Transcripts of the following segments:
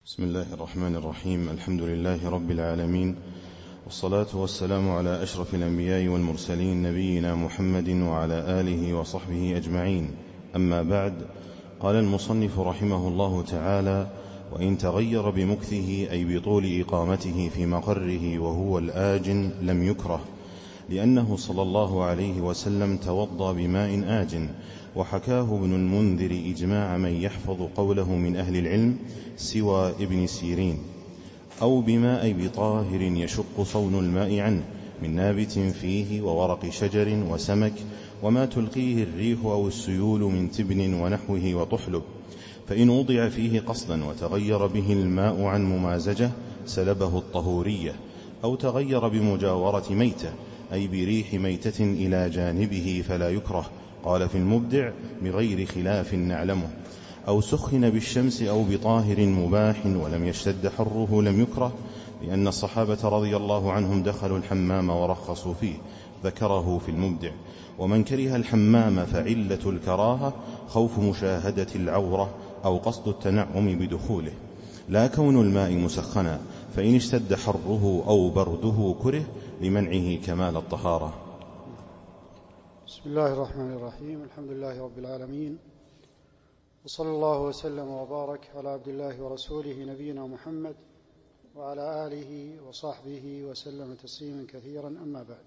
بسم الله الرحمن الرحيم. الحمد لله رب العالمين، والصلاة والسلام على أشرف الأنبياء والمرسلين، نبينا محمد وعلى آله وصحبه أجمعين. أما بعد، قال المصنف رحمه الله تعالى: وإن تغير بمكثه أي بطول إقامته في مقره وهو الآجن لم يكره، لأنه صلى الله عليه وسلم توضأ بماء آجن. وحكاه ابن المنذر إجماع من يحفظ قوله من أهل العلم سوى ابن سيرين. أو بماء بطاهر يشق صون الماء عنه من نابت فيه وورق شجر وسمك وما تلقيه الريح أو السيول من تبن ونحوه وطحلب، فإن وضع فيه قصدا وتغير به الماء عن ممازجة سلبه الطهورية، أو تغير بمجاورة ميتة أي بريح ميتة إلى جانبه فلا يكره. قال في المبدع: بغير خلاف نعلمه. أو سخن بالشمس أو بطاهر مباح ولم يشتد حره لم يكره، لأن الصحابة رضي الله عنهم دخلوا الحمام ورخصوا فيه، ذكره في المبدع. ومن كره الحمام فعلة الكراهة خوف مشاهدة العورة أو قصد التنعم بدخوله، لا كون الماء مسخنا، فإن اشتد حره أو برده كره لمنعه كمال الطهارة. بسم الله الرحمن الرحيم. الحمد لله رب العالمين، وصلى الله وسلم وبارك على عبد الله ورسوله نبينا محمد وعلى آله وصحبه وسلم تسليما كثيرا. أما بعد،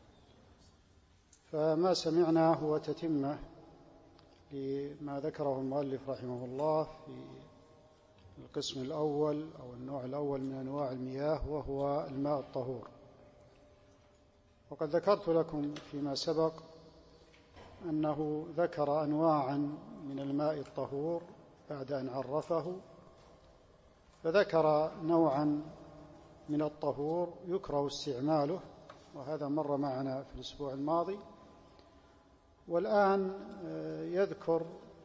فما سمعنا هو تتمة لما ذكره المؤلف رحمه الله في القسم الأول أو النوع الأول من أنواع المياه، وهو الماء الطهور. وقد ذكرت لكم فيما سبق أنه ذكر أنواعا من الماء الطهور بعد أن عرفه، فذكر نوعا من الطهور يكره استعماله، وهذا مر معنا في الأسبوع الماضي. والآن يذكر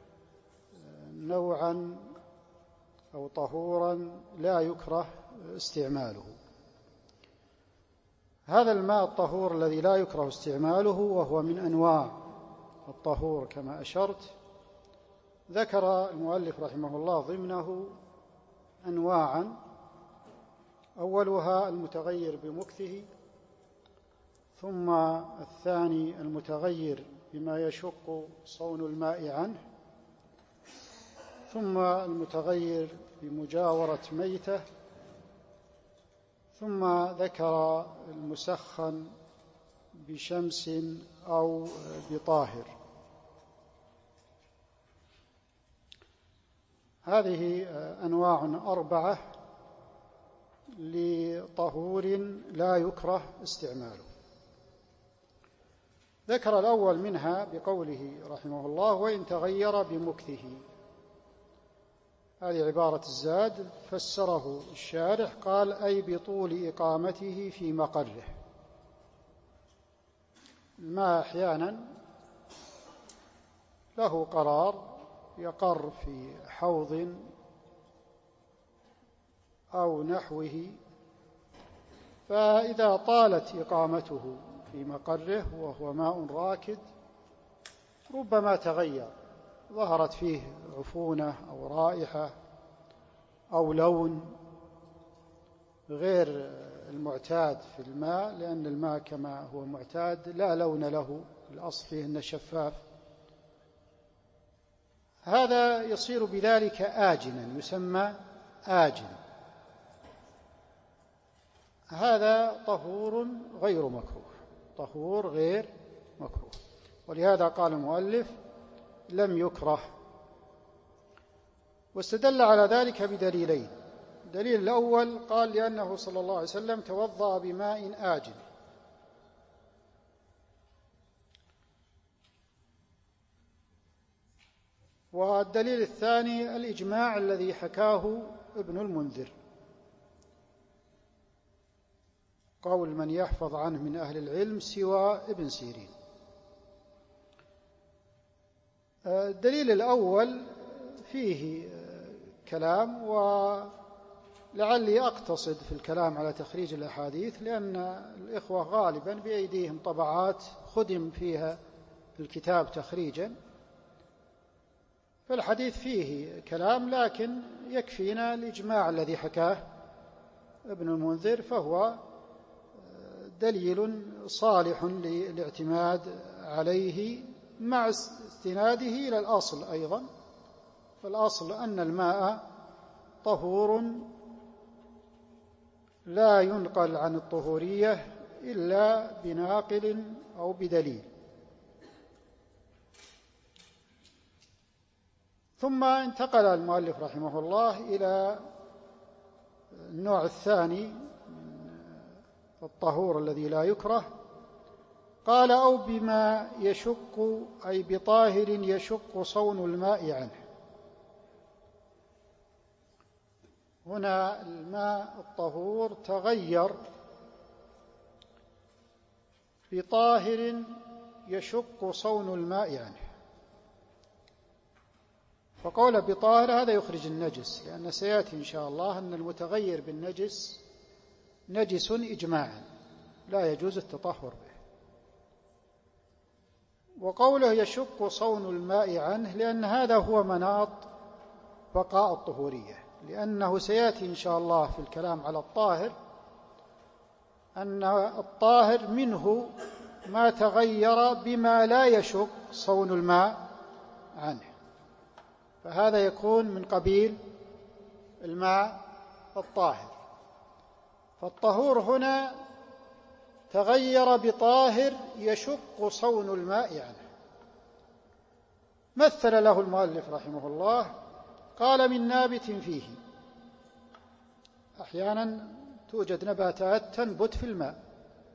نوعا أو طهورا لا يكره استعماله. هذا الماء الطهور الذي لا يكره استعماله وهو من أنواع الطهور كما أشرت، ذكر المؤلف رحمه الله ضمنه أنواعا: أولها المتغير بمكثه، ثم الثاني المتغير بما يشق صون الماء عنه، ثم المتغير بمجاورة ميتة، ثم ذكر المسخن بشمس أو بطاهر. هذه أنواع 4 لطهور لا يكره استعماله. ذكر الأول منها بقوله رحمه الله: وإن تغير بمكثه. هذه عبارة الزاد، فسره الشارح قال: أي بطول إقامته في مقره. الماء أحيانا له قرار، يقر في حوض أو نحوه، فإذا طالت إقامته في مقره وهو ماء راكد ربما تغير، ظهرت فيه عفونة أو رائحة أو لون غير المعتاد في الماء، لأن الماء كما هو معتاد لا لون له، الأصل فيه أنه شفاف. هذا يصير بذلك آجنا، يسمى آجن. هذا طهور غير مكروه، طهور غير مكروه، ولهذا قال المؤلف: لم يكره. واستدل على ذلك بدليلين. الدليل الأول قال: لأنه صلى الله عليه وسلم توضأ بماء آجن. والدليل الثاني الإجماع الذي حكاه ابن المنذر، قول من يحفظ عنه من أهل العلم سوى ابن سيرين. الدليل الأول فيه كلام، ولعلي أقتصد في الكلام على تخريج الأحاديث، لأن الإخوة غالبا بأيديهم طبعات خدم فيها الكتاب تخريجا، فالحديث فيه كلام، لكن يكفينا الإجماع الذي حكاه ابن المنذر، فهو دليل صالح للاعتماد عليه مع استناده إلى الأصل أيضا. فالأصل أن الماء طهور لا ينقل عن الطهورية إلا بناقل أو بدليل. ثم انتقل المؤلف رحمه الله إلى النوع الثاني من الطهور الذي لا يكره. قال: أو بما يشق، أي بطاهر يشق صون الماء عنه. هنا الماء الطهور تغير بطاهر يشق صون الماء عنه. فقول بطاهر هذا يخرج النجس، لأن سيأتي إن شاء الله أن المتغير بالنجس نجس إجماعا لا يجوز التطهر به. وقوله يشق صون الماء عنه لأن هذا هو مناط بقاء الطهورية، لأنه سيأتي إن شاء الله في الكلام على الطاهر أن الطاهر منه ما تغير بما لا يشق صون الماء عنه، فهذا يكون من قبيل الماء الطاهر. فالطهور هنا تغير بطاهر يشق صون الماء عنه. مثل له المؤلف رحمه الله، قال: من نابت فيه. أحيانا توجد نباتات تنبت في الماء،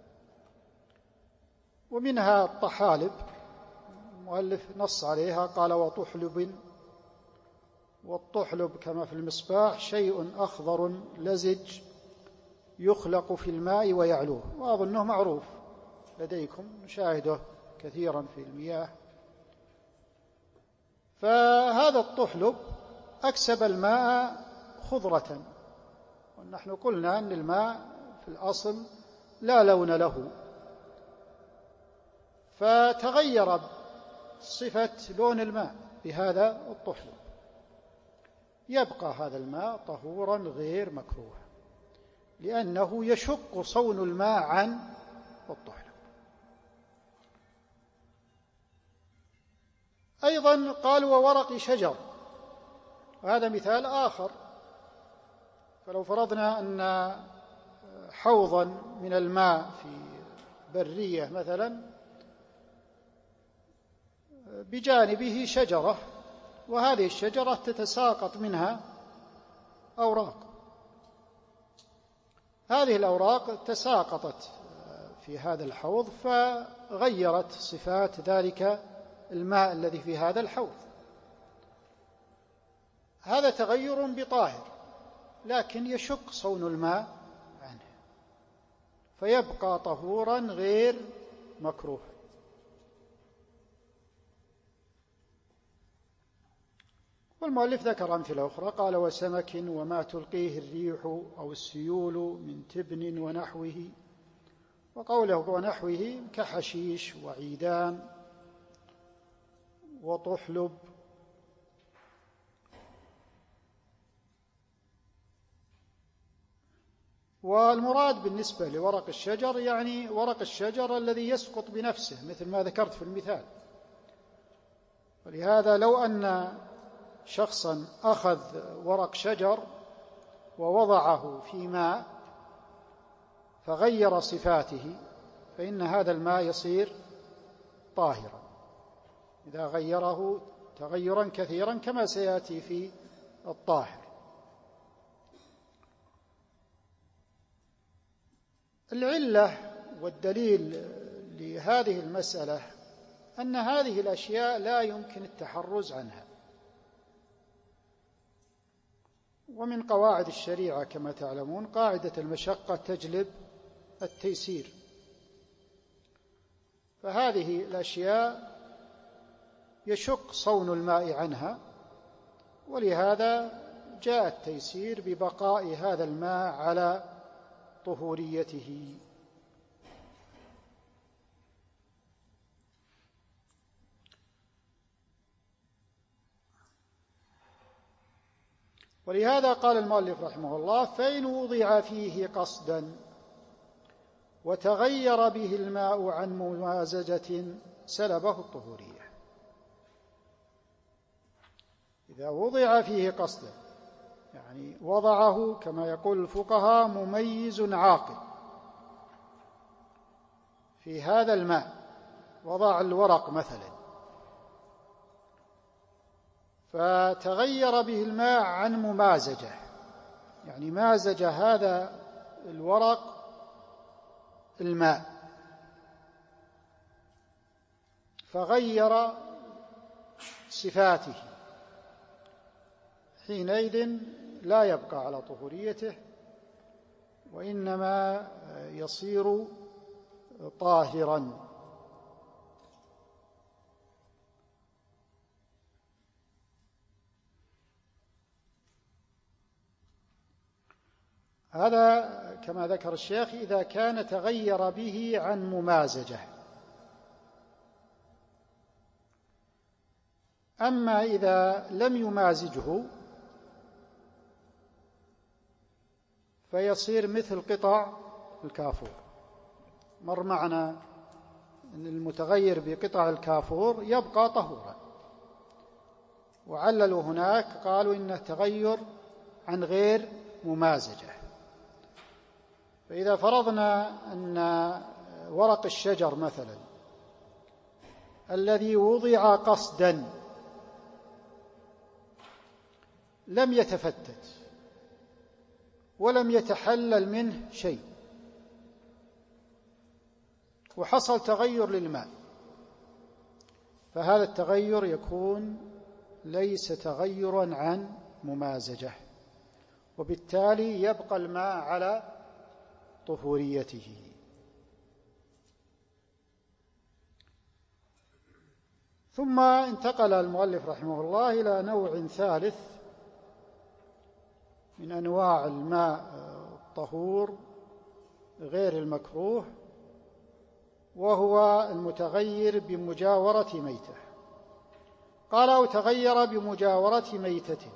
ومنها الطحالب، المؤلف نص عليها قال: وطحلب. والطحلب كما في المصباح شيء أخضر لزج يخلق في الماء ويعلوه، وأظنه معروف لديكم، نشاهده كثيرا في المياه. فهذا الطحلب أكسب الماء خضرة، ونحن قلنا أن الماء في الأصل لا لون له، فتغير صفة لون الماء بهذا الطحلب. يبقى هذا الماء طهورا غير مكروه، لأنه يشق صون الماء عن الطحلب. أيضا قال: وورق شجر. وهذا مثال آخر. فلو فرضنا أن حوضا من الماء في برية مثلا بجانبه شجرة، وهذه الشجرة تتساقط منها أوراق. هذه الأوراق تساقطت في هذا الحوض فغيرت صفات ذلك الماء الذي في هذا الحوض. هذا تغير بطاهر، لكن يشق صون الماء عنه، فيبقى طهورا غير مكروه. والمؤلف ذكر أمثلة أخرى، قال: وسمك وما تلقيه الريح أو السيول من تبن ونحوه. وقوله ونحوه كحشيش وعيدان وطحلب. والمراد بالنسبة لورق الشجر يعني ورق الشجر الذي يسقط بنفسه، مثل ما ذكرت في المثال. ولهذا لو أن شخصا أخذ ورق شجر ووضعه في ماء فغير صفاته، فإن هذا الماء يصير طاهرا إذا غيره تغيرا كثيرا، كما سيأتي في الطاهر. العلة والدليل لهذه المسألة أن هذه الأشياء لا يمكن التحرز عنها. ومن قواعد الشريعة كما تعلمون قاعدة المشقة تجلب التيسير، فهذه الأشياء يشق صون الماء عنها، ولهذا جاء التيسير ببقاء هذا الماء على طهوريته. ولهذا قال المؤلف رحمه الله: فإن وضع فيه قصدا وتغير به الماء عن ممازجة سلبه الطهورية. إذا وضع فيه قصدا، يعني وضعه كما يقول الفقهاء مميز عاقل في هذا الماء، وضع الورق مثلا، فتغير به الماء عن ممازجة، يعني مازج هذا الورق الماء فغير صفاته، حينئذ لا يبقى على طهوريته، وإنما يصير طاهرا. هذا كما ذكر الشيخ إذا كان تغير به عن ممازجة. أما إذا لم يمازجه فيصير مثل قطع الكافور. مر معنا أن المتغير بقطع الكافور يبقى طهورا، وعللوا هناك قالوا إنه تغير عن غير ممازجة. فإذا فرضنا أن ورق الشجر مثلا الذي وضع قصدا لم يتفتت ولم يتحلل منه شيء، وحصل تغير للماء، فهذا التغير يكون ليس تغيرا عن ممازجة، وبالتالي يبقى الماء على طهوريته. ثم انتقل المؤلف رحمه الله إلى نوع ثالث من أنواع الماء الطهور غير المكروه، وهو المتغير بمجاورة ميتة. قال: أو تغير بمجاورة ميتة.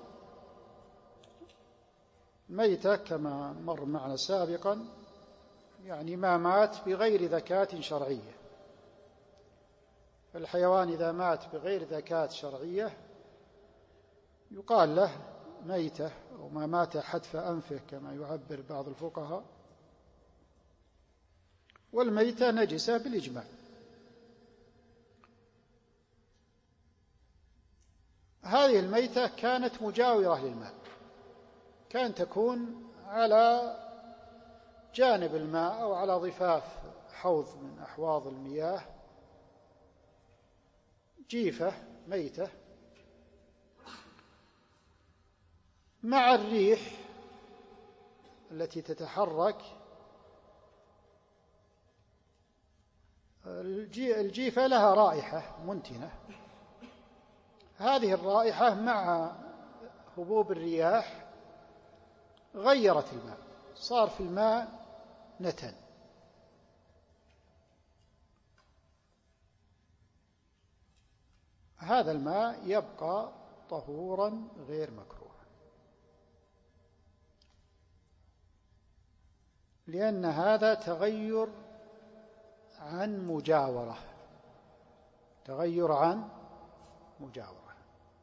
ميتة كما مر معنا سابقا يعني ما مات بغير ذكاة شرعية. الحيوان إذا مات بغير ذكاة شرعية يقال له ميتة، أو ما مات حتف أنفه كما يعبر بعض الفقهاء. والميتة نجسة بالإجماع. هذه الميتة كانت مجاورة للماء، كانت تكون على جانب الماء أو على ضفاف حوض من أحواض المياه، جيفة ميتة، مع الريح التي تتحرك. الجيفة لها رائحة منتنة، هذه الرائحة مع هبوب الرياح غيرت الماء، صار في الماء نتن. هذا الماء يبقى طهورا غير مكروه، لأن هذا تغير عن مجاورة، تغير عن مجاورة،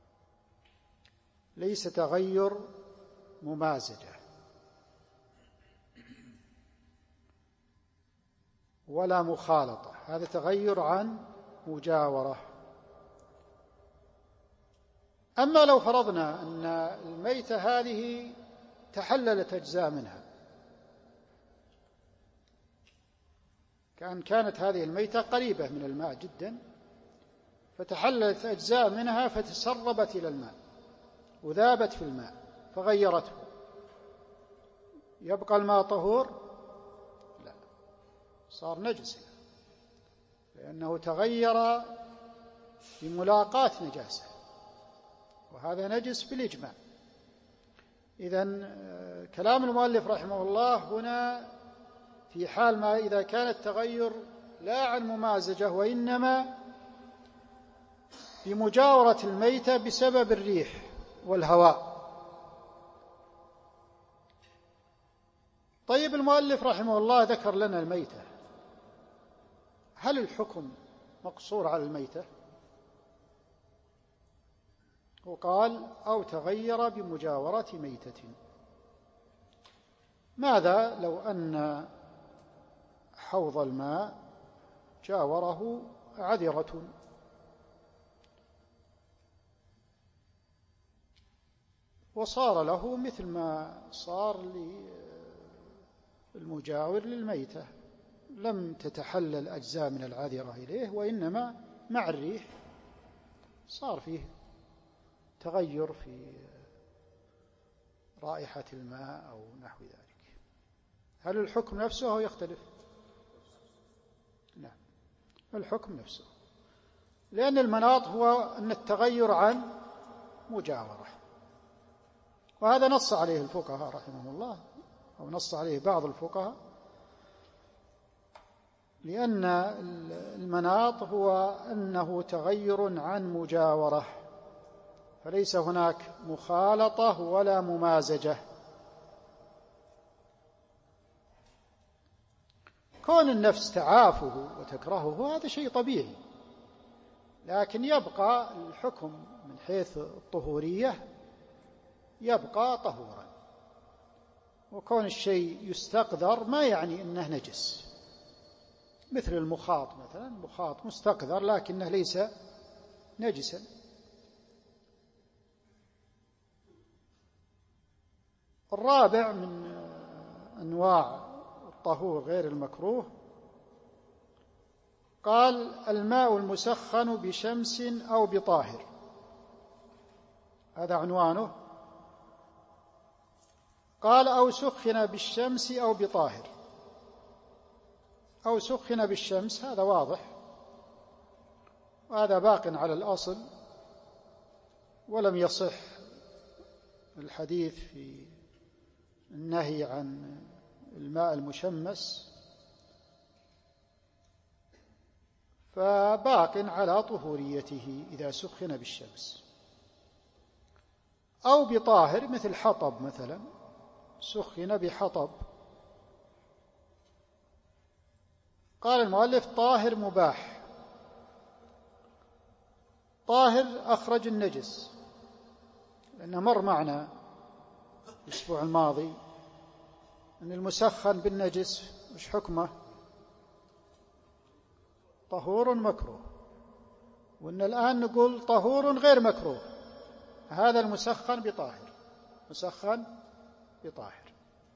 ليس تغير ممازجة ولا مخالطة، هذا تغير عن مجاورة. أما لو فرضنا أن الميتة هذه تحللت أجزاء منها، كانت هذه الميتة قريبة من الماء جدا، فتحللت أجزاء منها فتسربت إلى الماء وذابت في الماء فغيرته، يبقى الماء طهور؟ لا، صار نجسا، لأنه تغير بملاقاة نجاسة، وهذا نجس بالإجماع. إذن كلام المؤلف رحمه الله هنا في حال ما إذا كان التغير لا عن ممازجة وإنما بمجاورة الميتة بسبب الريح والهواء، طيب، المؤلف رحمه الله ذكر لنا الميتة، هل الحكم مقصور على الميتة؟ وقال أو تغير بمجاورة ميتة. ماذا لو أن حوض الماء جاوره عذرة، وصار له مثل ما صار للمجاور للميتة، لم تتحلل أجزاء من العذرة إليه، وإنما مع الريح صار فيه تغير في رائحة الماء أو نحو ذلك، هل الحكم نفسه أو يختلف؟ نعم، الحكم نفسه، لأن المناط هو أن التغير عن مجاورة، وهذا نص عليه الفقهاء رحمه الله، أو نص عليه بعض الفقهاء، لأن المناط هو أنه تغير عن مجاورة، فليس هناك مخالطة ولا ممازجة. كون النفس تعافه وتكرهه هذا شيء طبيعي، لكن يبقى الحكم من حيث الطهورية يبقى طهورا، وكون الشيء يستقذر ما يعني أنه نجس، مثل المخاط مثلا، مخاط مستقذر لكنه ليس نجسا. الرابع من أنواع الطهور غير المكروه، قال الماء المسخن بشمس أو بطاهر، هذا عنوانه. قال أو سخن بالشمس أو بطاهر، أو سخن بالشمس هذا واضح، وهذا باق على الأصل، ولم يصح الحديث في النهي عن الماء المشمس، فباق على طهوريته إذا سخن بالشمس. أو بطاهر مثل حطب مثلا، سخن بحطب. قال المؤلف طاهر مباح. طاهر أخرج النجس، لأنه مر معنا الأسبوع الماضي أن المسخن بالنجس وش حكمه؟ طهور مكروه، وأن الآن نقول طهور غير مكروه، هذا المسخن بطاهر، مسخن بطاهر.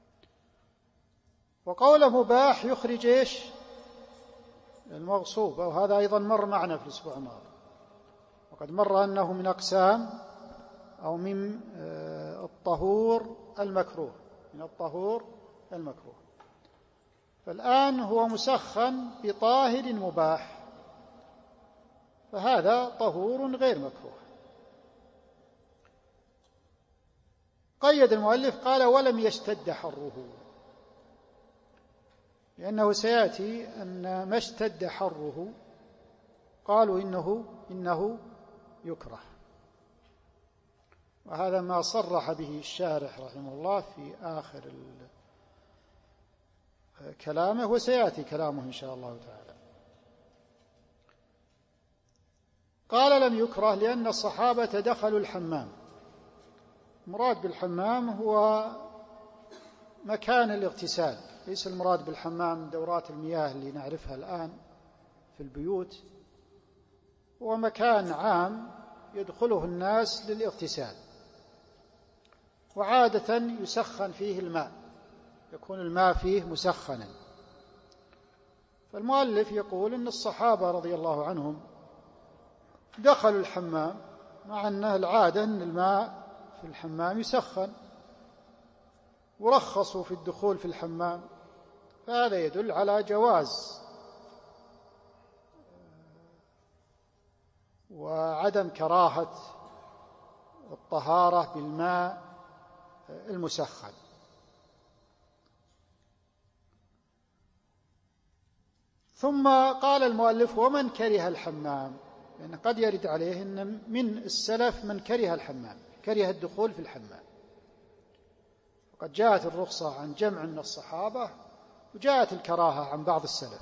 وقوله مباح يخرج إيش؟ المغصوب، وهذا أيضا مر معنا في الأسبوع الماضي، وقد مر أنه من أقسام أو من الطهور المكروه، من الطهور المكروه. فالآن هو مسخن بطاهر مباح، فهذا طهور غير مكروه. قيد المؤلف قال ولم يشتد حره، لأنه سيأتي أن ما اشتد حره قالوا إنه يكره، وهذا ما صرح به الشارح رحمه الله في آخر كلامه، وسيأتي كلامه إن شاء الله تعالى. قال لم يكره لأن الصحابة دخلوا الحمام. المراد بالحمام هو مكان الاغتسال، ليس المراد بالحمام دورات المياه اللي نعرفها الآن في البيوت، هو مكان عام يدخله الناس للاغتسال، وعادة يسخن فيه الماء، يكون الماء فيه مسخنا. فالمؤلف يقول إن الصحابة رضي الله عنهم دخلوا الحمام، مع أنه العادة أن الماء في الحمام يسخن، ورخصوا في الدخول في الحمام، فهذا يدل على جواز وعدم كراهة الطهارة بالماء المسخن. ثم قال المؤلف ومن كره الحمام، لأن قد يرد عليه أن من السلف من كره الحمام، كره الدخول في الحمام، قد جاءت الرخصة عن جمع من الصحابة وجاءت الكراهة عن بعض السلف.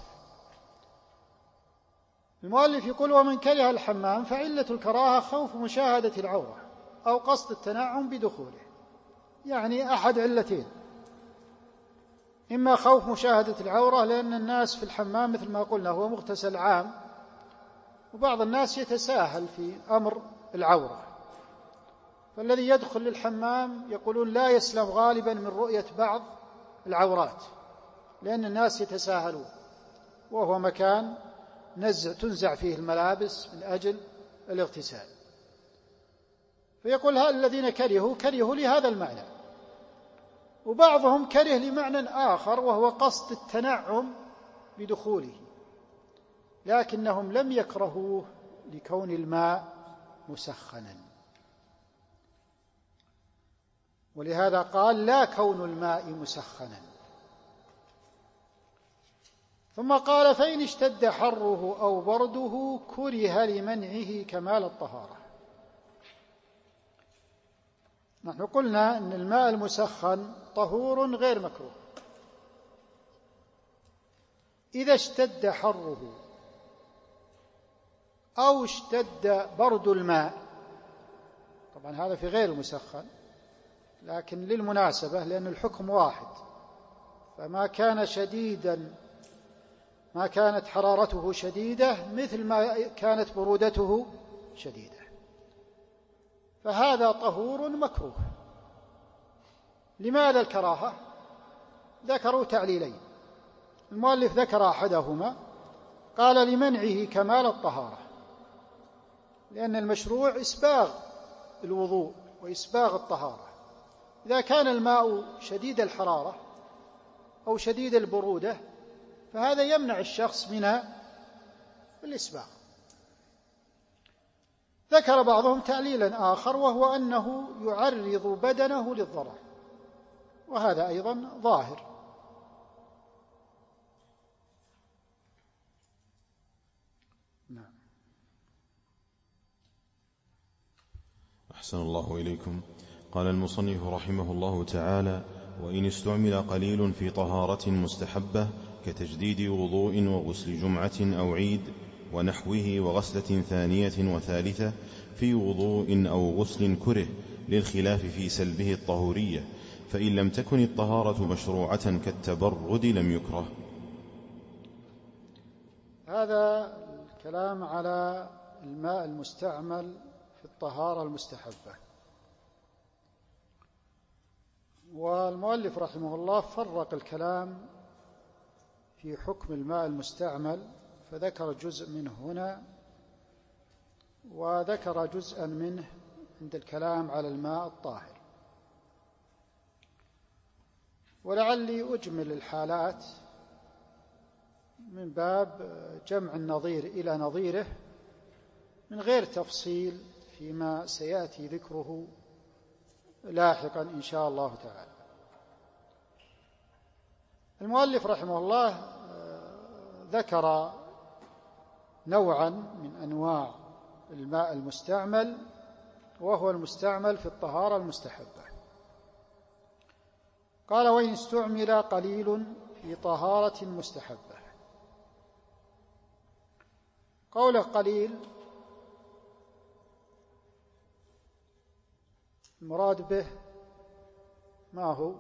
المؤلف يقول: ومن كره الحمام فعلة الكراهة خوف مشاهدة العورة أو قصد التنعم بدخوله. يعني أحد علتين: إما خوف مشاهدة العورة، لأن الناس في الحمام مثل ما قلنا هو مغتسل عام، وبعض الناس يتساهل في أمر العورة، فالذي يدخل للحمام يقولون لا يسلم غالبا من رؤية بعض العورات، لأن الناس يتساهلون، وهو مكان تنزع فيه الملابس من أجل الاغتسال. فيقول الذين كرهوا لهذا المعنى، وبعضهم كره لمعنى آخر وهو قصد التنعم بدخوله، لكنهم لم يكرهوه لكون الماء مسخنا، ولهذا قال: لا كون الماء مسخنا. ثم قال: فإن اشتد حره أو برده كره لمنعه كمال الطهارة. نحن قلنا أن الماء المسخن طهور غير مكروه. إذا اشتد حره أو اشتد برد الماء، طبعا هذا في غير المسخن، لكن للمناسبة لأن الحكم واحد، فما كان شديدا ما كانت حرارته شديدة مثل ما كانت برودته شديدة، فهذا طهور مكروه. لماذا الكراهة؟ ذكروا تعليلين. المؤلف ذكر أحدهما، قال: لمنعه كمال الطهارة، لأن المشروع إسباغ الوضوء وإسباغ الطهارة. إذا كان الماء شديد الحرارة أو شديد البرودة فهذا يمنع الشخص من الإسباغ. ذكر بعضهم تعليلا آخر، وهو أنه يعرض بدنه للضرر، وهذا أيضا ظاهر. نعم. أحسن الله إليكم. قال المصنف رحمه الله تعالى: وإن استعمل قليل في طهارة مستحبة كتجديد وضوء وغسل جمعة أو عيد ونحوه وغسلة ثانية وثالثة في وضوء أو غسل كره، للخلاف في سلبه الطهورية، فإن لم تكن الطهارة مشروعة كالتبرد لم يكره. هذا الكلام على الماء المستعمل في الطهارة المستحبة. والمؤلف رحمه الله فرق الكلام في حكم الماء المستعمل، فذكر جزء منه هنا وذكر جزءا منه عند الكلام على الماء الطاهر. ولعلي أجمل الحالات من باب جمع النظير إلى نظيره من غير تفصيل فيما سيأتي ذكره لاحقا إن شاء الله تعالى. المؤلف رحمه الله ذكر نوعا من أنواع الماء المستعمل، وهو المستعمل في الطهارة المستحبة. قال: وإن استعمل قليل في طهارة مستحبة. قوله قليل المراد به ما هو؟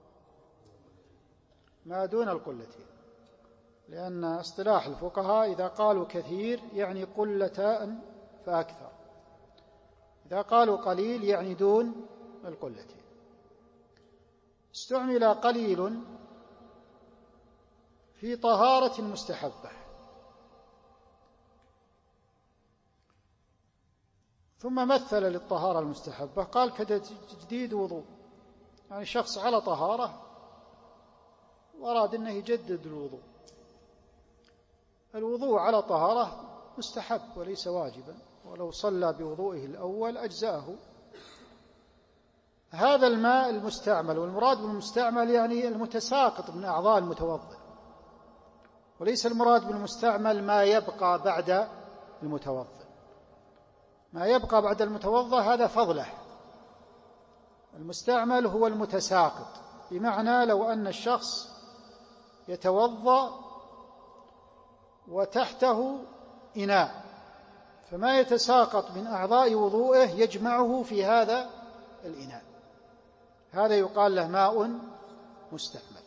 ما دون القلتين، لأن اصطلاح الفقهاء إذا قالوا كثير يعني قلتان فأكثر، إذا قالوا قليل يعني دون القلتين. استعمل قليل في طهارة مستحبة، ثم مثل للطهارة المستحبة قال: كتجديد وضوء، يعني شخص على طهارة وأراد أنه يجدد الوضوء. الوضوء على طهارة مستحب وليس واجبا، ولو صلى بوضوئه الأول أجزأه. هذا الماء المستعمل، والمراد بالمستعمل يعني المتساقط من أعضاء المتوضئ، وليس المراد بالمستعمل ما يبقى بعد المتوضئ. ما يبقى بعد المتوضئ هذا فضله، المستعمل هو المتساقط بمعنى لو أن الشخص يتوضأ وتحته إناء، فما يتساقط من أعضاء وضوئه يجمعه في هذا الإناء، هذا يقال له ماء مستعمل.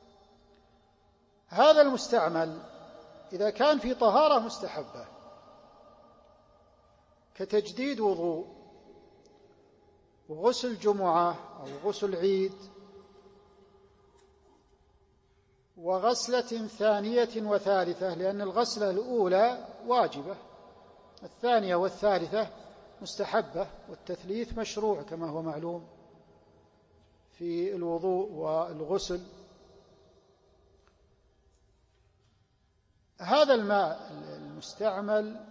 هذا المستعمل إذا كان في طهارة مستحبة كتجديد وضوء وغسل جمعة أو غسل عيد وغسلة ثانية وثالثة، لأن الغسلة الأولى واجبة، الثانية والثالثة مستحبة، والتثليث مشروع كما هو معلوم في الوضوء والغسل. هذا الماء المستعمل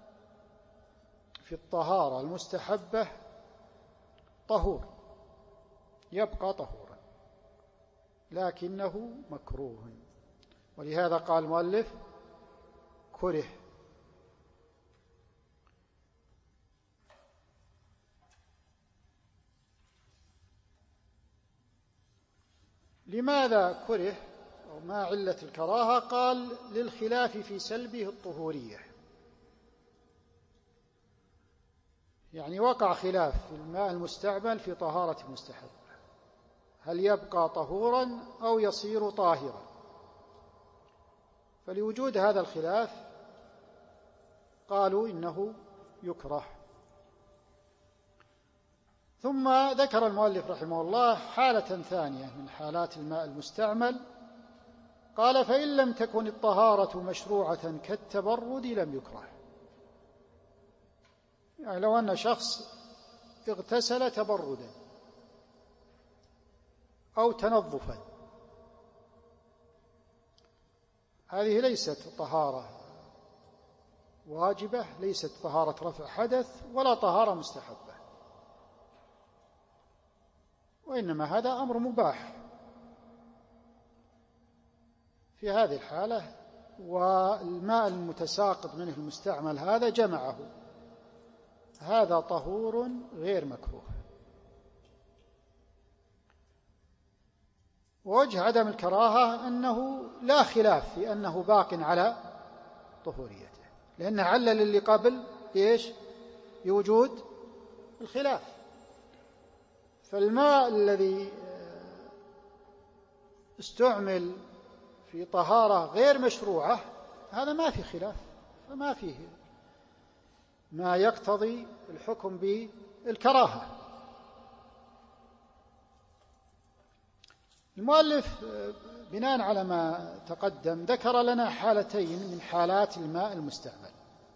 في الطهارة المستحبة طهور، يبقى طهورا، لكنه مكروه، ولهذا قال المؤلف كره. لماذا كره أو ما علة الكراهة؟ قال للخلاف في سلبه الطهورية، يعني وقع خلاف في الماء المستعمل في طهارة المستحب، هل يبقى طهورا أو يصير طاهرا؟ فلوجود هذا الخلاف قالوا إنه يكره. ثم ذكر المؤلف رحمه الله حالة ثانية من حالات الماء المستعمل، قال فإن لم تكن الطهارة مشروعة كالتبرد لم يكره. يعني لو أن شخص اغتسل تبردا أو تنظفا، هذه ليست طهارة واجبة، ليست طهارة رفع حدث ولا طهارة مستحبة، وإنما هذا أمر مباح في هذه الحالة، والماء المتساقط منه المستعمل هذا جمعه، هذا طهور غير مكروه. ووجه عدم الكراهة أنه لا خلاف في أنه باق على طهوريته، لأن علل اللي قبل إيش؟ بوجود الخلاف. فالماء الذي استعمل في طهارة غير مشروعة هذا ما في خلاف، فما فيه ما يقتضي الحكم بالكراهة. المؤلف بناء على ما تقدم ذكر لنا حالتين من حالات الماء المستعمل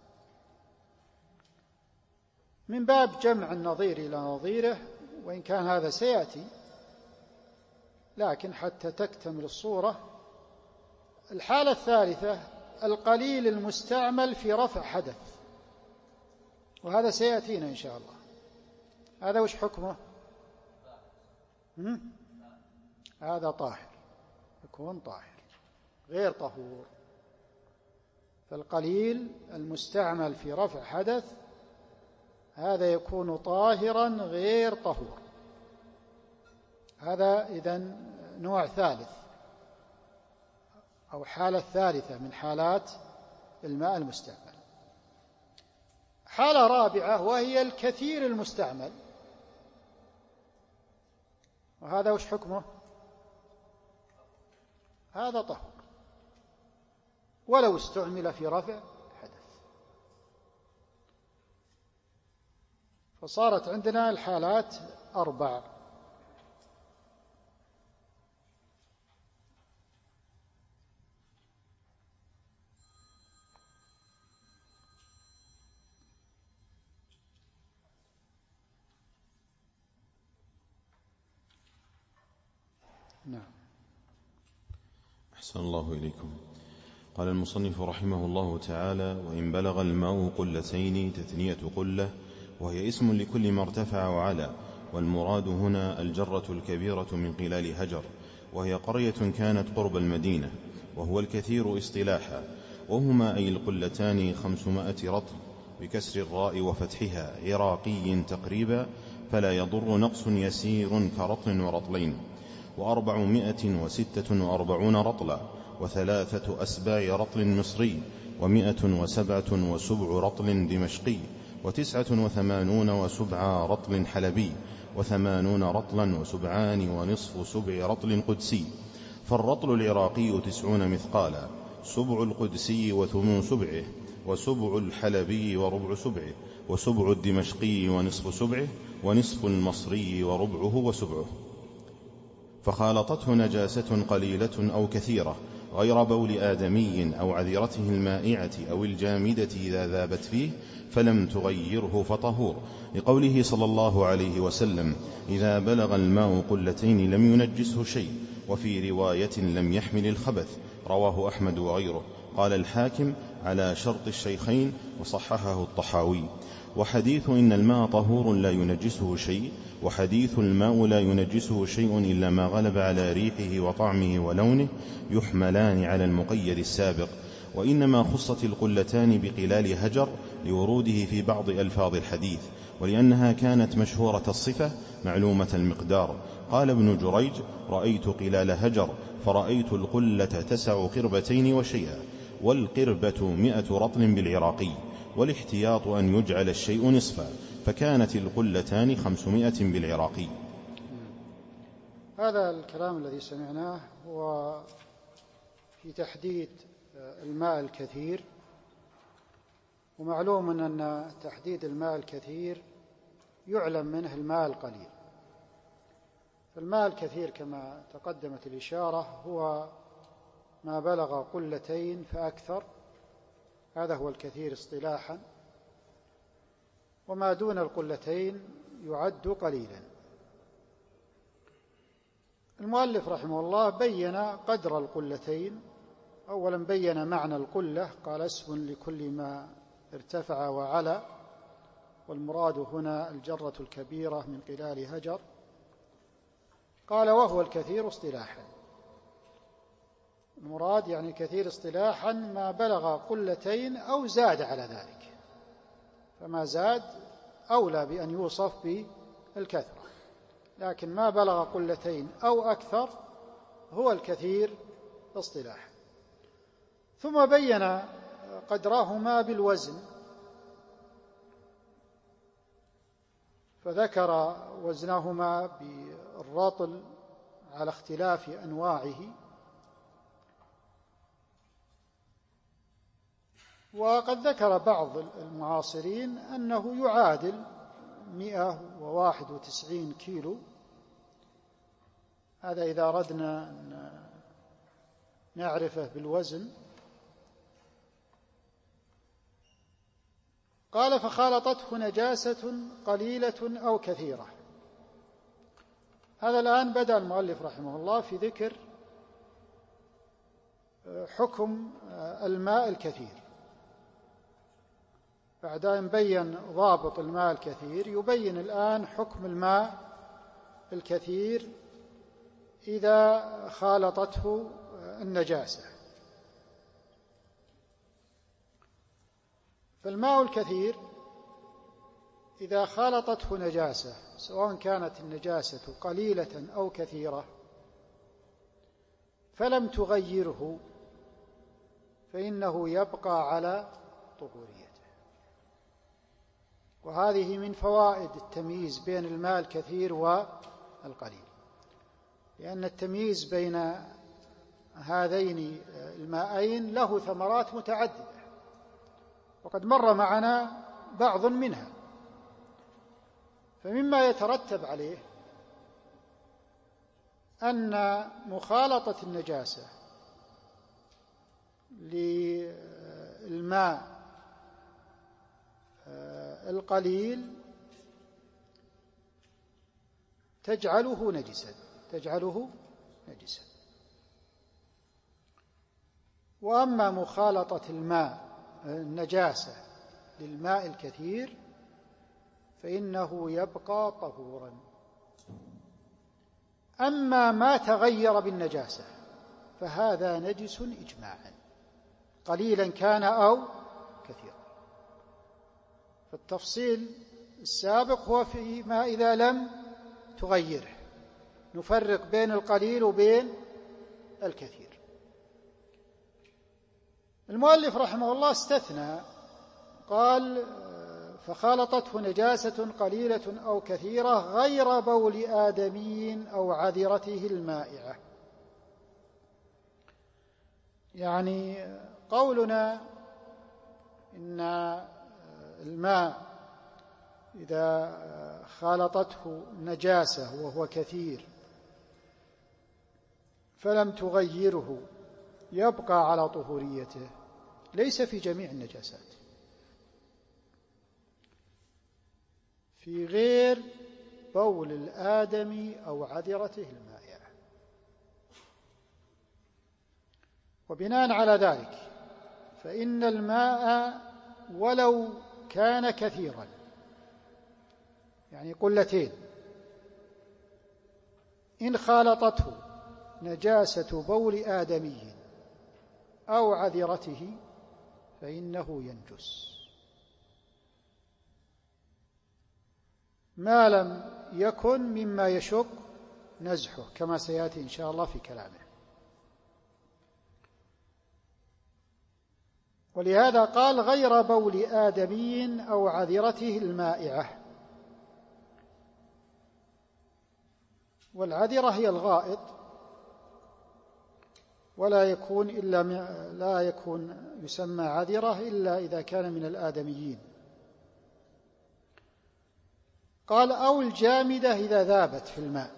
من باب جمع النظير إلى نظيره، وإن كان هذا سيأتي، لكن حتى تكتمل الصورة. الحالة الثالثة القليل المستعمل في رفع حدث، وهذا سيأتينا إن شاء الله. هذا وش حكمه؟ هذا طاهر، يكون طاهر غير طهور. فالقليل المستعمل في رفع حدث هذا يكون طاهرا غير طهور. هذا إذن نوع ثالث أو حالة ثالثة من حالات الماء المستعمل. حالة رابعة وهي الكثير المستعمل، وهذا وش حكمه؟ هذا طهور ولو استعمل في رفع حدث. فصارت عندنا الحالات 4. نعم. أحسن الله إليكم. قال المصنف رحمه الله تعالى: وإن بلغ الماء قلتين، تثنية قلة، وهي اسم لكل ما ارتفع وعلى، والمراد هنا الجرة الكبيرة من قلال هجر، وهي قرية كانت قرب المدينة، وهو الكثير اصطلاحا، وهما أي القلتان 500 رطل بكسر الراء وفتحها، عراقي تقريبا، فلا يضر نقص يسير كرطل ورطلين. و446 رطلا، 3 أسباع رطل مصري، 177 رطل دمشقي، 89 سبع رطل حلبي، 80 رطلا و7.5 سبع رطل قدسي. فالرطل العراقي 90 مثقالا، سبع القدسي وثمن سبعه، وسبع الحلبي وربع سبعه، وسبع الدمشقي ونصف سبعه، ونصف المصري وربعه وسبعه. فخالطته نجاسة قليلة أو كثيرة غير بول آدمي أو عذرته المائعة أو الجامدة إذا ذابت فيه فلم تغيره فطهور، لقوله صلى الله عليه وسلم: إذا بلغ الماء قلتين لم ينجسه شيء، وفي رواية لم يحمل الخبث، رواه أحمد وغيره. قال الحاكم على شرط الشيخين وصححه الطحاوي. وحديث إن الماء طهور لا ينجسه شيء، وحديث الماء لا ينجسه شيء إلا ما غلب على ريحه وطعمه ولونه يحملان على المقيد السابق، وإنما خصت القلتان بقلال هجر لوروده في بعض ألفاظ الحديث، ولأنها كانت مشهورة الصفة معلومة المقدار. قال ابن جريج: رأيت قلال هجر فرأيت القلة تسع قربتين وشيئا، والقربة 100 رطل بالعراقي، والاحتياط أن يجعل الشيء نصفا، فكانت القلتان 500 بالعراقي. هذا الكلام الذي سمعناه هو في تحديد الماء الكثير. ومعلوم أن تحديد الماء الكثير يعلم منه الماء القليل. فالماء الكثير كما تقدمت الإشارة هو ما بلغ قلتين فأكثر، هذا هو الكثير اصطلاحا، وما دون القلتين يعد قليلا. المؤلف رحمه الله بين قدر القلتين. أولا بين معنى القلة، قال: اسم لكل ما ارتفع وعلى، والمراد هنا الجرة الكبيرة من قلال هجر. قال: وهو الكثير اصطلاحا. المراد يعني كثير اصطلاحا ما بلغ قلتين أو زاد على ذلك، فما زاد أولى بأن يوصف بالكثرة، لكن ما بلغ قلتين أو أكثر هو الكثير اصطلاحا. ثم بين قدرهما بالوزن، فذكر وزنهما بالرطل على اختلاف أنواعه، وقد ذكر بعض المعاصرين أنه يعادل 191 كيلو. هذا إذا أردنا أن نعرفه بالوزن. قال: فخالطته نجاسة قليلة أو كثيرة. هذا الآن بدأ المؤلف رحمه الله في ذكر حكم الماء الكثير. بعد أن بين ضابط الماء الكثير يبين الآن حكم الماء الكثير إذا خالطته النجاسة. فالماء الكثير إذا خالطته نجاسة، سواء كانت النجاسة قليلة أو كثيرة، فلم تغيره، فإنه يبقى على طهوريته. وهذه من فوائد التمييز بين الماء الكثير والقليل، لأن التمييز بين هذين الماءين له ثمرات متعددة، وقد مر معنا بعض منها. فمما يترتب عليه أن مخالطة النجاسة للماء القليل تجعله نجسا. وأما مخالطة النجاسة للماء الكثير فإنه يبقى طهورا. أما ما تغير بالنجاسة فهذا نجس إجماعا، قليلا كان أو كثيرا. فالتفصيل السابق هو فيما إذا لم تغيره نفرق بين القليل وبين الكثير. المؤلف رحمه الله استثنى، قال: فخالطته نجاسة قليلة أو كثيرة غير بول آدمي أو عذرته المائعة. يعني قولنا إن الماء إذا خالطته نجاسة وهو كثير فلم تغيره يبقى على طهوريته، ليس في جميع النجاسات، في غير بول الآدمي أو عذرته المائعة. وبناء على ذلك فإن الماء ولو كان كثيرا، يعني قلتين، إن خالطته نجاسة بول آدمي أو عذرته فإنه ينجس ما لم يكن مما يشق نزحه، كما سيأتي إن شاء الله في كلامه. ولهذا قال: غير بول آدمي أو عذرته المائعة. والعذرة هي الغائط، لا يكون يسمى عذرة إلا إذا كان من الآدميين. قال: أو الجامدة إذا ذابت في الماء.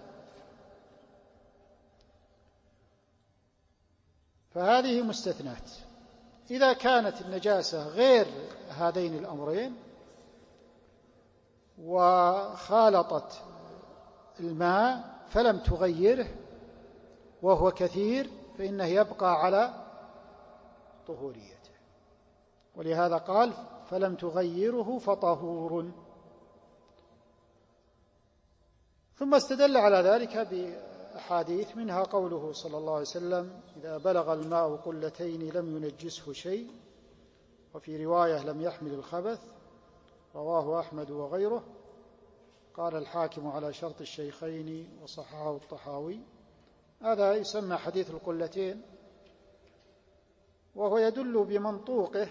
فهذه مستثنات. إذا كانت النجاسة غير هذين الأمرين وخالطت الماء فلم تغيره وهو كثير فإنه يبقى على طهوريته. ولهذا قال: فلم تغيره فطهور. ثم استدل على ذلك بأحاديث، منها قوله صلى الله عليه وسلم: إذا بلغ الماء قلتين لم ينجسه شيء، وفي رواية: لم يحمل الخبث، رواه أحمد وغيره. قال الحاكم على شرط الشيخين وصححه الطحاوي. هذا يسمى حديث القلتين، وهو يدل بمنطوقه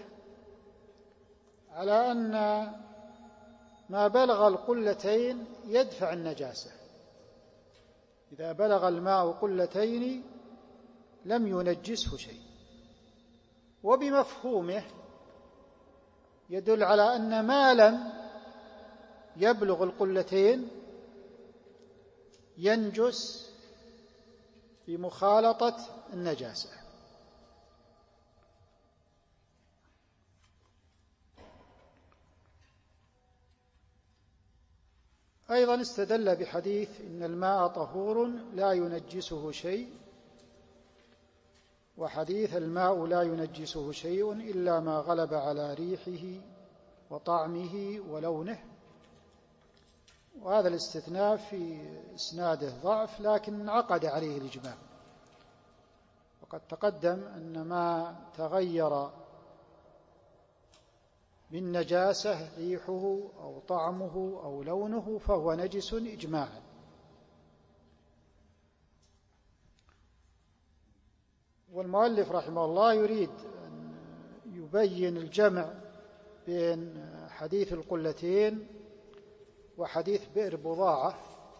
على أن ما بلغ القلتين يدفع النجاسة. إذا بلغ الماء قلتين لم ينجسه شيء، وبمفهومه يدل على أن ما لم يبلغ القلتين ينجس بمخالطة النجاسة. أيضا استدل بحديث: إن الماء طهور لا ينجسه شيء، وحديث: الماء لا ينجسه شيء إلا ما غلب على ريحه وطعمه ولونه. وهذا الاستثناء في إسناده ضعف، لكن انعقد عليه الإجماع. وقد تقدم أن ما تغير من نجاسة ريحه أو طعمه أو لونه فهو نجس إجماعا. والمؤلف رحمه الله يريد أن يبين الجمع بين حديث القلتين وحديث بئر بضاعة،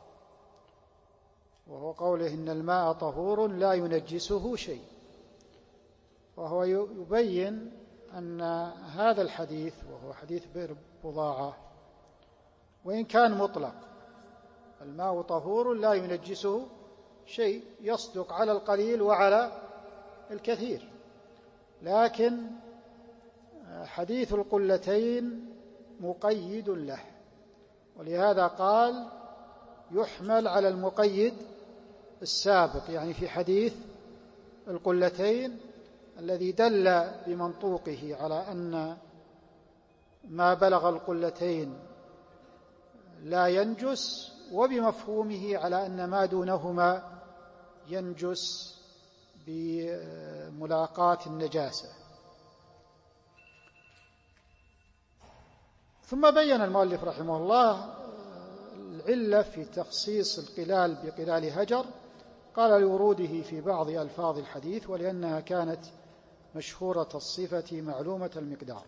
وهو قوله: إن الماء طهور لا ينجسه شيء. وهو يبين أن هذا الحديث، وهو حديث بئر بضاعة، وإن كان مطلق الماء طهور لا ينجسه شيء، يصدق على القليل وعلى الكثير، لكن حديث القلتين مقيد له، ولهذا قال: يحمل على المقيد السابق، يعني في حديث القلتين الذي دل بمنطوقه على أن ما بلغ القلتين لا ينجس، وبمفهومه على أن ما دونهما ينجس بملاقاة النجاسة. ثم بين المؤلف رحمه الله العلة في تخصيص القلال بقلال هجر قال لوروده في بعض ألفاظ الحديث ولأنها كانت مشهورة الصفة معلومة المقدار.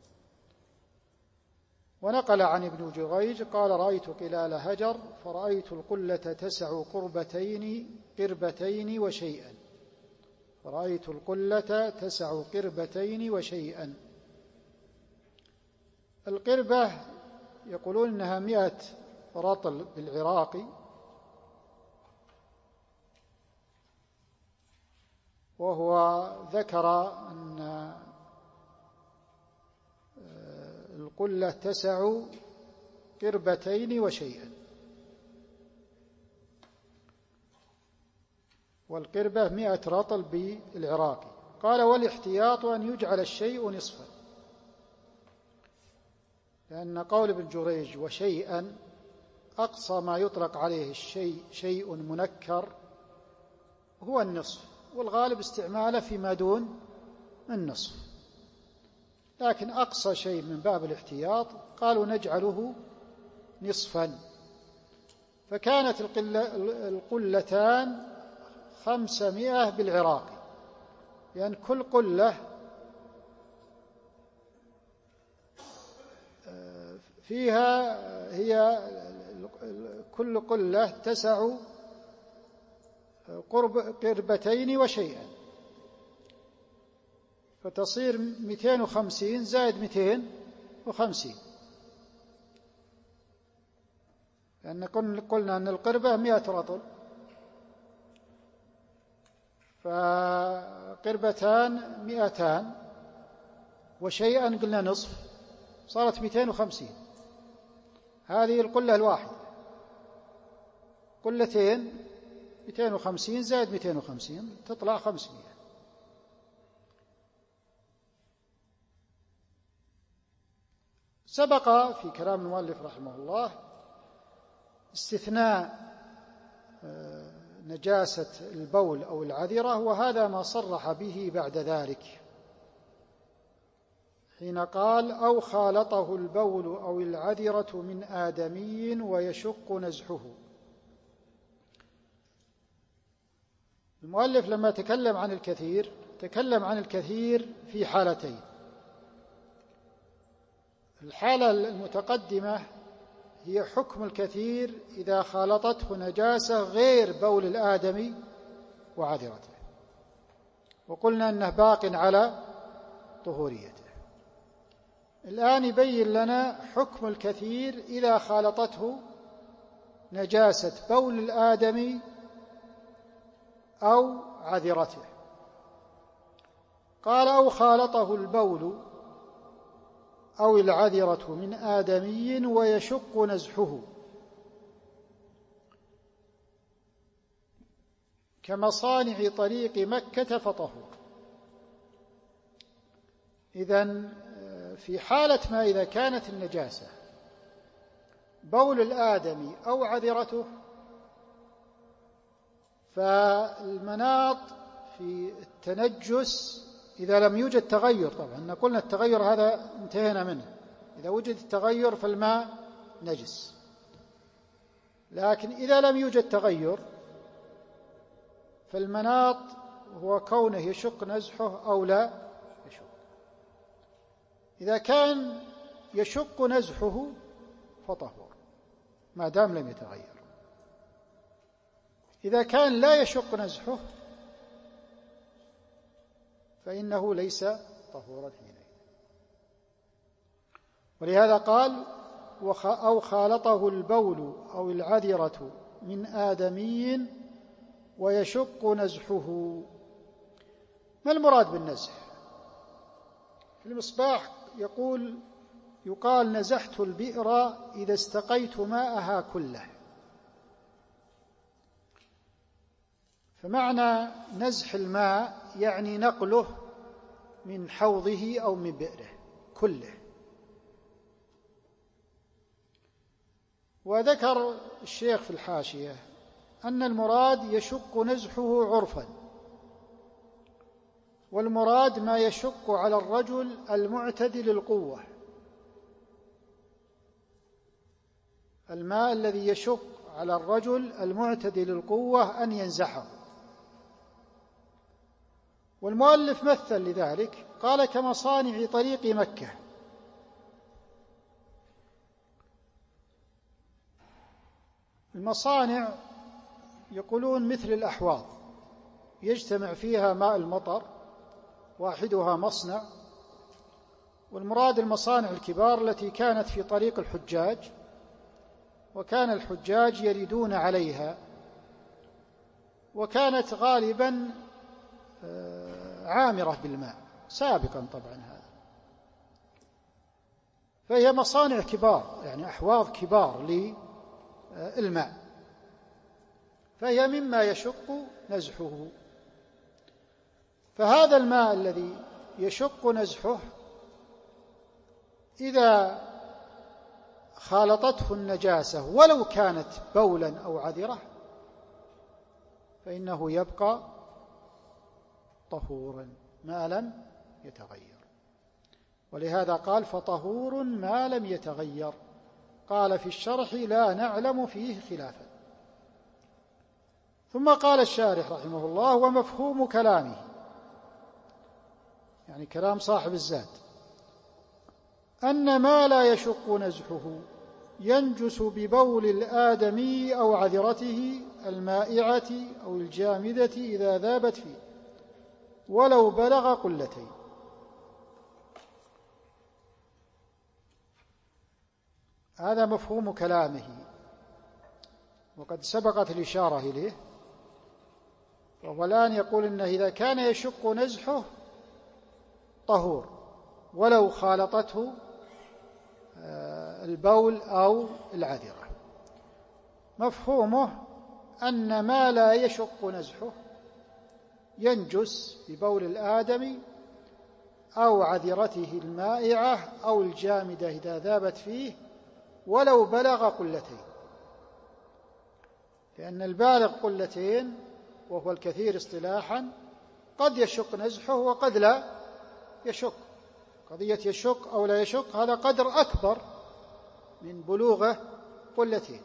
ونقل عن ابن جريج قال رأيت قلال هجر فرأيت القلة تسع قربتين وشيئا. فرأيت القلة تسع قربتين وشيئا. القربة يقولون إنها 100 رطل بالعراقي، وهو ذكر أن القلة تسع قربتين وشيئا، والقربة 100 رطل بالعراقي. قال والاحتياط أن يجعل الشيء نصفا، لأن قول ابن جريج وشيئا أقصى ما يطلق عليه الشيء شيء منكر هو النصف، والغالب استعماله فيما دون النصف، لكن أقصى شيء من باب الاحتياط قالوا نجعله نصفا. فكانت القلتان 500 بالعراقي، لأن كل قلة فيها كل قلة تسع قربتين وشيئا، فتصير 250 زائد 250، لأن قلنا أن القربة 100 رطل، فقربتان 200 وشيئا قلنا نصف، صارت 250. هذه القلة الواحدة، قلتين 250 زائد 250 تطلع 500. سبق في كلام المؤلف رحمه الله استثناء نجاسة البول أو العذرة، وهذا ما صرح به بعد ذلك حين قال أو خالطه البول أو العذرة من آدمي ويشق نزحه. المؤلف لما تكلم عن الكثير تكلم عن الكثير في حالتين. الحالة المتقدمة هي حكم الكثير إذا خالطته نجاسة غير بول الآدمي وعذرته، وقلنا أنه باق على طهوريته. الآن يبين لنا حكم الكثير إذا خالطته نجاسة بول الآدمي أو عذرته. قال أو خالطه البول أو العذرة من آدمي ويشق نزحه، كمصانع طريق مكة فطهور. إذن في حالة ما إذا كانت النجاسة بول الآدمي أو عذرته، فالمناط في التنجس إذا لم يوجد تغير، طبعا قلنا التغير هذا انتهينا منه، إذا وجد التغير فالماء نجس، لكن إذا لم يوجد تغير فالمناط هو كونه يشق نزحه أو لا يشق. إذا كان يشق نزحه فطهور ما دام لم يتغير، إذا كان لا يشق نزحه فإنه ليس طهورا حينئذ. ولهذا قال أو خالطه البول أو العذرة من آدمي ويشق نزحه. ما المراد بالنزح؟ في المصباح يقال نزحت البئر إذا استقيت ماءها كله. فمعنى نزح الماء يعني نقله من حوضه أو من بئره كله. وذكر الشيخ في الحاشية أن المراد يشق نزحه عرفا، والمراد ما يشق على الرجل المعتدل القوة، الماء الذي يشق على الرجل المعتدل القوة أن ينزحه. والمؤلف مثل لذلك قال كمصانع طريق مكة. المصانع يقولون مثل الأحواض يجتمع فيها ماء المطر، واحدها مصنع، والمراد المصانع الكبار التي كانت في طريق الحجاج، وكان الحجاج يردون عليها، وكانت غالبا عامرة بالماء سابقا طبعا هذا، فهي مصانع كبار يعني أحواض كبار للماء، فهي مما يشق نزحه. فهذا الماء الذي يشق نزحه إذا خالطته النجاسة ولو كانت بولا أو عذرة فإنه يبقى طهورا ما لم يتغير. ولهذا قال فطهور ما لم يتغير. قال في الشرح لا نعلم فيه خلافا. ثم قال الشارح رحمه الله ومفهوم كلامه، يعني كلام صاحب الزاد، أن ما لا يشق نزحه ينجس ببول الآدمي أو عذرته المائعة أو الجامدة إذا ذابت فيه ولو بلغ قلتين. هذا مفهوم كلامه، وقد سبقت الإشارة إليه. وهو الآن يقول إنه إذا كان يشق نزحه طهور ولو خالطته البول أو العذرة. مفهومه أن ما لا يشق نزحه ينجس ببول الآدم أو عذرته المائعة أو الجامدة إذا ذابت فيه ولو بلغ قلتين، لأن البالغ قلتين وهو الكثير اصطلاحا قد يشق نزحه وقد لا يشق. قضية يشق أو لا يشق هذا قدر أكبر من بلوغه قلتين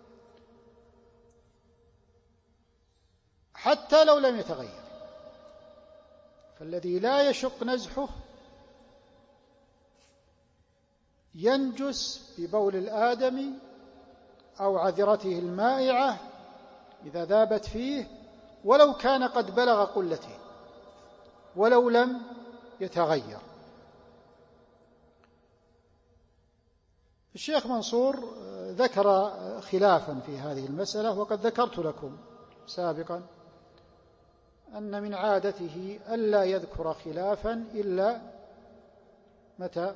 حتى لو لم يتغير. فالذي لا يشق نزحه ينجس ببول الآدم أو عذرته المائعة إذا ذابت فيه ولو كان قد بلغ قلتين ولو لم يتغير. الشيخ منصور ذكر خلافا في هذه المسألة، وقد ذكرت لكم سابقا أن من عادته ألا يذكر خلافا إلا متى؟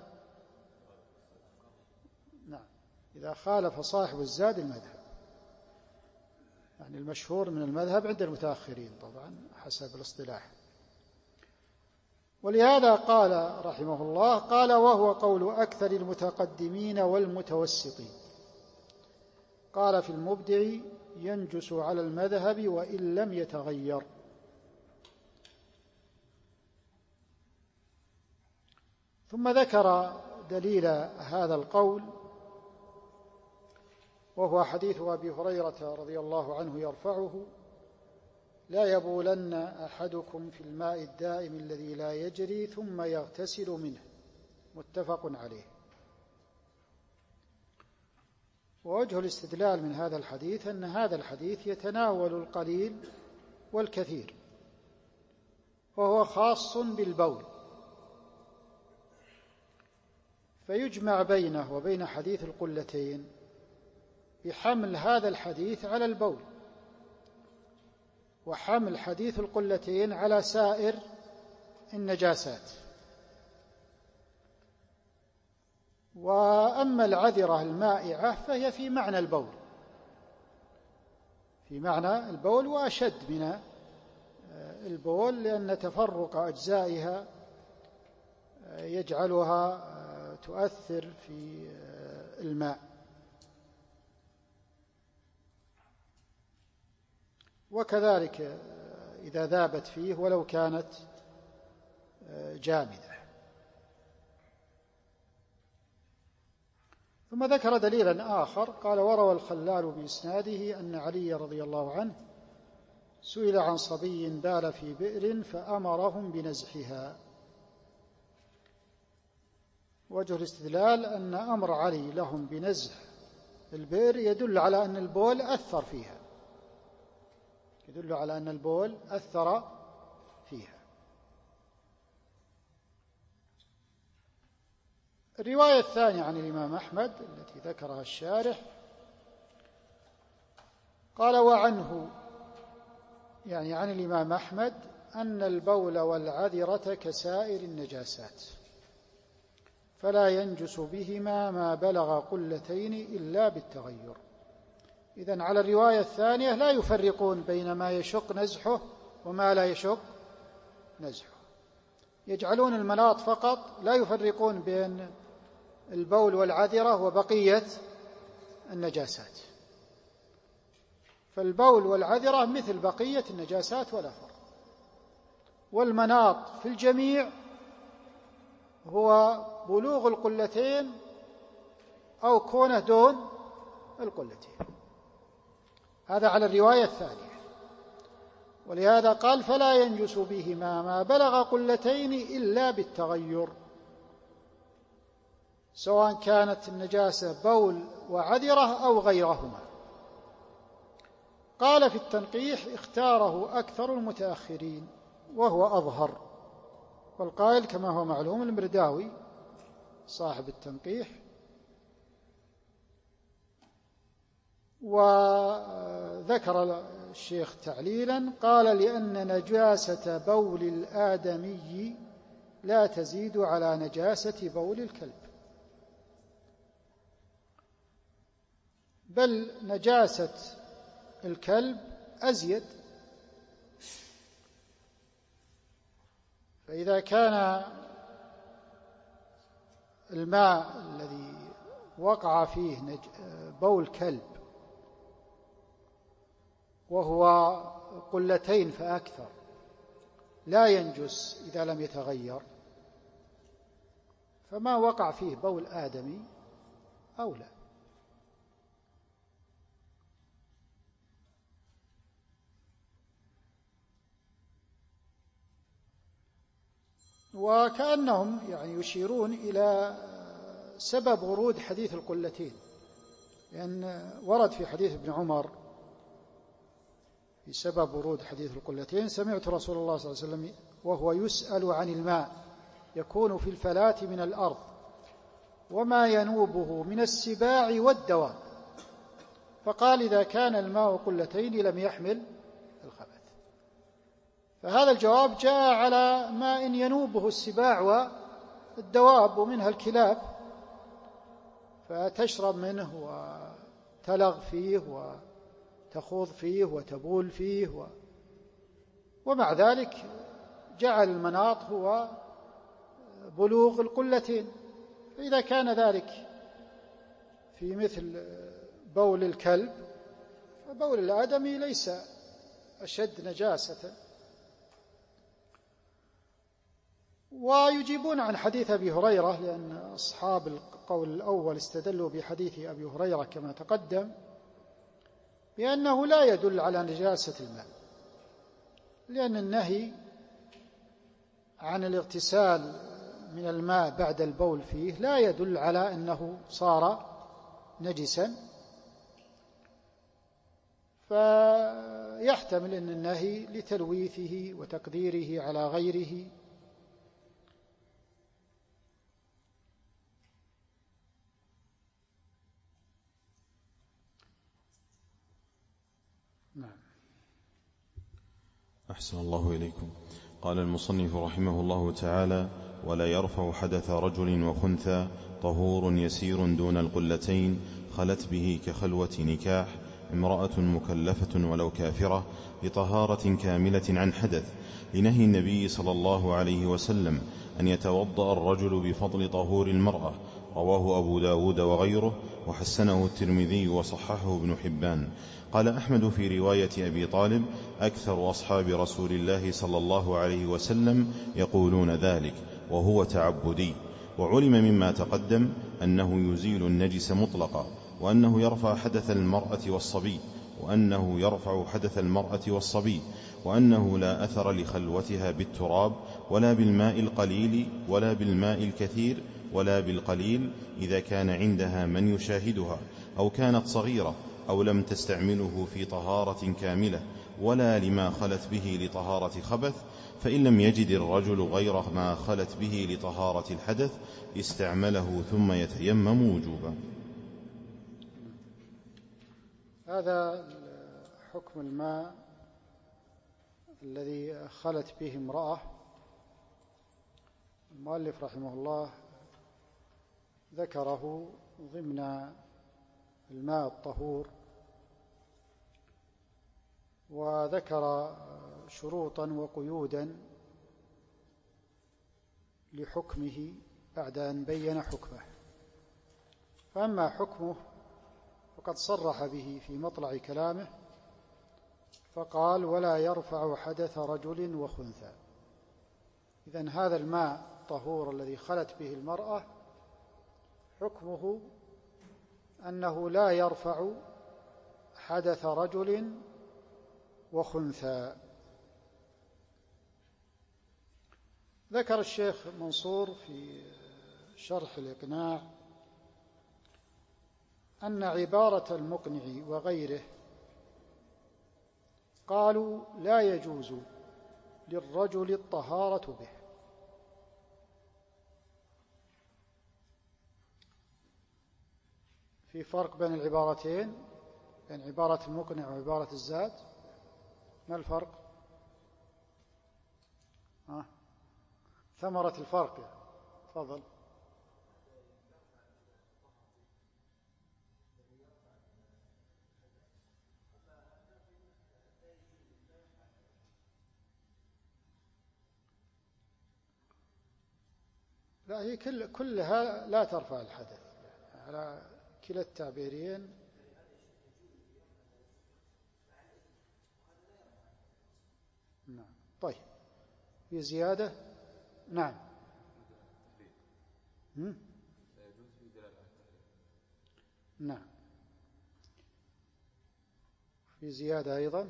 نعم، إذا خالف صاحب الزاد المذهب، يعني المشهور من المذهب عند المتأخرين طبعا حسب الاصطلاح. ولهذا قال رحمه الله قال وهو قول أكثر المتقدمين والمتوسطين. قال في المبدع ينجس على المذهب وإن لم يتغير. ثم ذكر دليل هذا القول وهو حديث أبي هريرة رضي الله عنه يرفعه لا يبولن أحدكم في الماء الدائم الذي لا يجري ثم يغتسل منه، متفق عليه. ووجه الاستدلال من هذا الحديث أن هذا الحديث يتناول القليل والكثير، وهو خاص بالبول، فيجمع بينه وبين حديث القلتين بحمل هذا الحديث على البول، وحمل حديث القلتين على سائر النجاسات. وأما العذرة المائعة فهي في معنى البول، في معنى البول وأشد من البول، لأن تفرق أجزائها يجعلها تؤثر في الماء. وكذلك إذا ذابت فيه ولو كانت جامدة. ثم ذكر دليلا آخر قال: وروى الخلال بإسناده أن علي رضي الله عنه سئل عن صبي بال في بئر فأمرهم بنزحها. وجه الاستدلال أن أمر علي لهم بنزح البئر يدل على أن البول أثر فيها، يدل على أن البول أثر فيها. الرواية الثانية عن الإمام أحمد التي ذكرها الشارح قال: وعنه، يعني عن الإمام أحمد، أن البول والعذرة كسائر النجاسات فلا ينجس بهما ما بلغ قلتين إلا بالتغير. إذن على الرواية الثانية لا يفرقون بين ما يشق نزحه وما لا يشق نزحه، يجعلون المناط فقط، لا يفرقون بين البول والعذرة وبقية النجاسات، فالبول والعذرة مثل بقية النجاسات ولا فرق. والمناط في الجميع هو بلوغ القلتين أو كونه دون القلتين، هذا على الرواية الثانية. ولهذا قال: فلا ينجس بهما ما بلغ قلتين إلا بالتغير، سواء كانت النجاسة بول وعذرة أو غيرهما. قال في التنقيح: اختاره أكثر المتأخرين وهو أظهر، والقائل كما هو معلوم المرداوي صاحب التنقيح. وذكر الشيخ تعليلا قال: لأن نجاسة بول الآدمي لا تزيد على نجاسة بول الكلب، بل نجاسة الكلب أزيد. فإذا كان الماء الذي وقع فيه بول كلب وهو قلتين فأكثر لا ينجس إذا لم يتغير، فما وقع فيه بول آدمي أولى. وكأنهم يعني يشيرون إلى سبب ورود حديث القلتين، لأن ورد في حديث ابن عمر في سبب ورود حديث القلتين: سمعت رسول الله صلى الله عليه وسلم وهو يسأل عن الماء يكون في الفلاة من الأرض وما ينوبه من السباع والدواب، فقال: إذا كان الماء قلتين لم يحمل الخبث. فهذا الجواب جاء على ماء ينوبه السباع والدواب ومنها الكلاب، فتشرب منه وتلغ فيه وتخوض فيه وتبول فيه ومع ذلك جعل المناط هو بلوغ القلتين. فإذا كان ذلك في مثل بول الكلب فبول الآدمي ليس أشد نجاسة. ويجيبون عن حديث أبي هريرة، لأن أصحاب القول الأول استدلوا بحديث أبي هريرة كما تقدم بأنه لا يدل على نجاسة الماء، لأن النهي عن الاغتسال من الماء بعد البول فيه لا يدل على أنه صار نجسا، فيحتمل أن النهي لتلويثه وتقديره على غيره. نعم. أحسن الله إليكم. قال المصنف رحمه الله تعالى: ولا يرفع حدث رجل وخنثى طهور يسير دون القلتين خلت به كخلوة نكاح امرأة مكلفة ولو كافرة لطهارة كاملة عن حدث، لنهي النبي صلى الله عليه وسلم أن يتوضأ الرجل بفضل طهور المرأة. رواه أبو داود وغيره، وحسنه الترمذي وصححه ابن حبان. قال أحمد في رواية أبي طالب: أكثر أصحاب رسول الله صلى الله عليه وسلم يقولون ذلك، وهو تعبدي. وعلم مما تقدم أنه يزيل النجس مطلقا، وأنه يرفع حدث المرأة والصبي، وأنه لا أثر لخلوتها بالتراب ولا بالماء القليل ولا بالماء الكثير ولا بالقليل إذا كان عندها من يشاهدها، أو كانت صغيرة، أو لم تستعمله في طهارة كاملة، ولا لما خلت به لطهارة خبث. فإن لم يجد الرجل غير ما خلت به لطهارة الحدث استعمله ثم يتيمم وجوبا. هذا حكم الماء الذي خلت به امرأة. المؤلف رحمه الله ذكره ضمن الماء الطهور، وذكر شروطا وقيودا لحكمه بعد أن بين حكمه. فأما حكمه فقد صرح به في مطلع كلامه، فقال: ولا يرفع حدث رجل وخنثى. إذن هذا الماء الطهور الذي خلت به المرأة حكمه أنه لا يرفع حدث رجل وخنثى. ذكر الشيخ منصور في شرح الإقناع أن عبارة المقنع وغيره قالوا لا يجوز للرجل الطهارة به. في فرق بين العبارتين، بين عبارة المقنع وعبارة الزاد. ما الفرق؟ ثمرة الفرق يعني. تفضل. لا، هي كلها لا ترفع الحدث على كلا التعبيرين. نعم. طيب، في زيادة؟ نعم. نعم، في زيادة أيضا.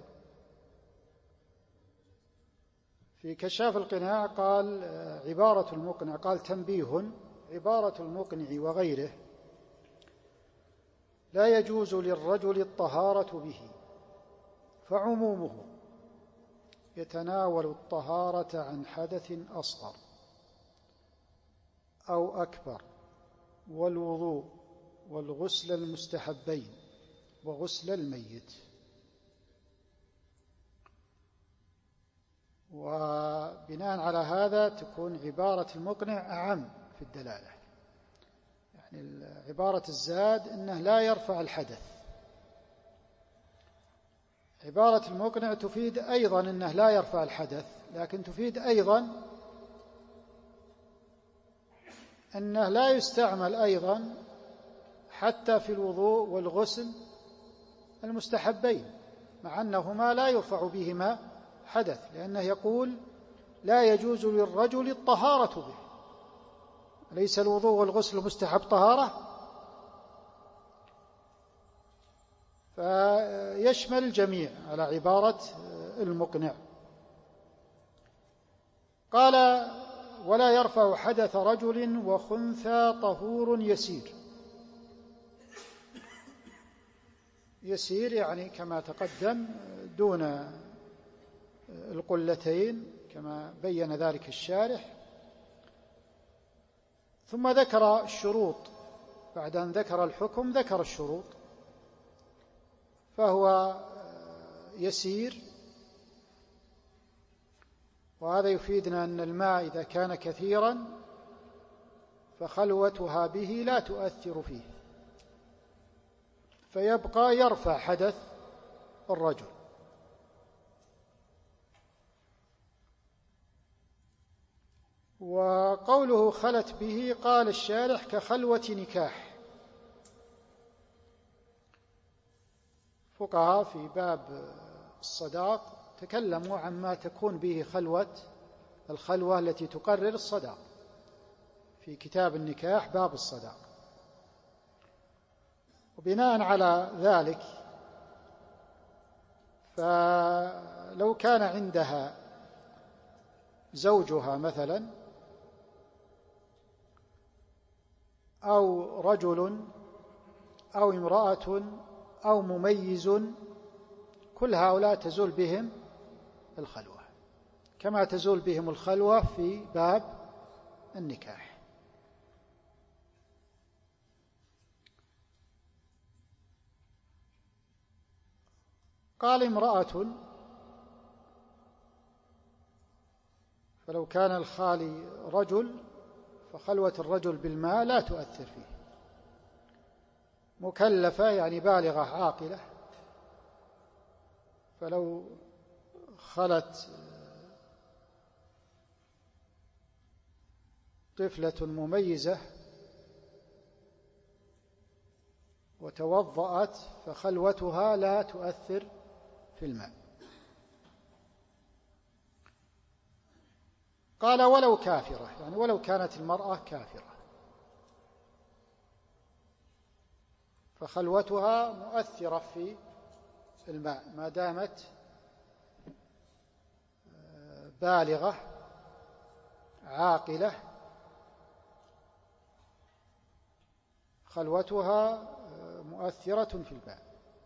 في كشاف القناع قال عبارة المقنع، قال تنبيه: عبارة المقنع وغيره لا يجوز للرجل الطهارة به، فعمومه يتناول الطهارة عن حدث أصغر أو أكبر، والوضوء والغسل المستحبين وغسل الميت. وبناء على هذا تكون عبارة المقنع أعم في الدلالة. يعني عبارة الزاد إنه لا يرفع الحدث، عبارة المقنع تفيد أيضا إنه لا يرفع الحدث، لكن تفيد أيضا أنه لا يستعمل أيضا حتى في الوضوء والغسل المستحبين، مع أنهما لا يرفع بهما حدث، لأنه يقول لا يجوز للرجل الطهارة به. ليس الوضوء والغسل مستحب طهارة؟ فيشمل الجميع على عبارة المقنع. قال: ولا يرفع حدث رجل وخنثى طهور يسير. يسير يعني كما تقدم دون القلتين كما بين ذلك الشارح. ثم ذكر الشروط، بعد أن ذكر الحكم ذكر الشروط. فهو يسير، وهذا يفيدنا أن الماء إذا كان كثيرا فخلوتها به لا تؤثر فيه، فيبقى يرفع حدث الرجل. وقوله خلت به، قال الشارح كخلوة نكاح. فقهاء في باب الصداق تكلموا عما تكون به الخلوة التي تقرر الصداق في كتاب النكاح باب الصداق. وبناء على ذلك فلو كان عندها زوجها مثلا أو رجل أو امرأة أو مميز، كل هؤلاء تزول بهم الخلوة كما تزول بهم الخلوة في باب النكاح. قال امرأة، فلو كان الخالي رجل فخلوة الرجل بالماء لا تؤثر فيه، مكلفة يعني بالغة عاقلة، فلو خلت طفلة مميزة وتوضأت فخلوتها لا تؤثر في الماء. قال ولو كافرة، يعني ولو كانت المرأة كافرة فخلوتها مؤثرة في الماء ما دامت بالغة عاقلة، خلوتها مؤثرة في الماء.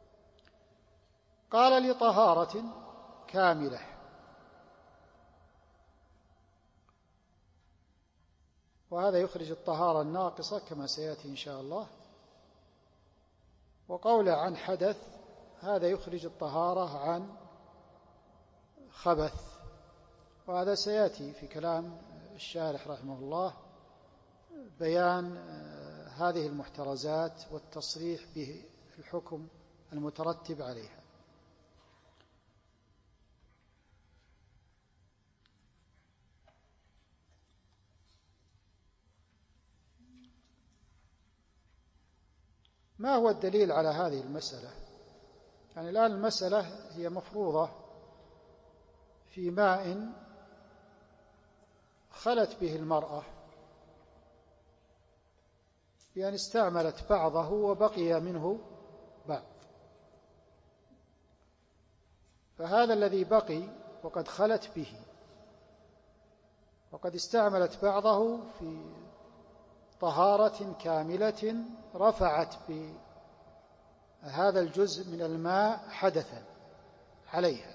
قال لطهارة كاملة، وهذا يخرج الطهارة الناقصة كما سيأتي إن شاء الله. وقوله عن حدث هذا يخرج الطهارة عن خبث، وهذا سيأتي في كلام الشارح رحمه الله بيان هذه المحترزات والتصريح بالحكم المترتب عليها. ما هو الدليل على هذه المسألة؟ يعني الآن المسألة هي مفروضة في ماء خلت به المرأة بأن استعملت بعضه وبقي منه بعض، فهذا الذي بقي وقد خلت به وقد استعملت بعضه في طهارة كاملة رفعت بهذا الجزء من الماء حدثا عليها،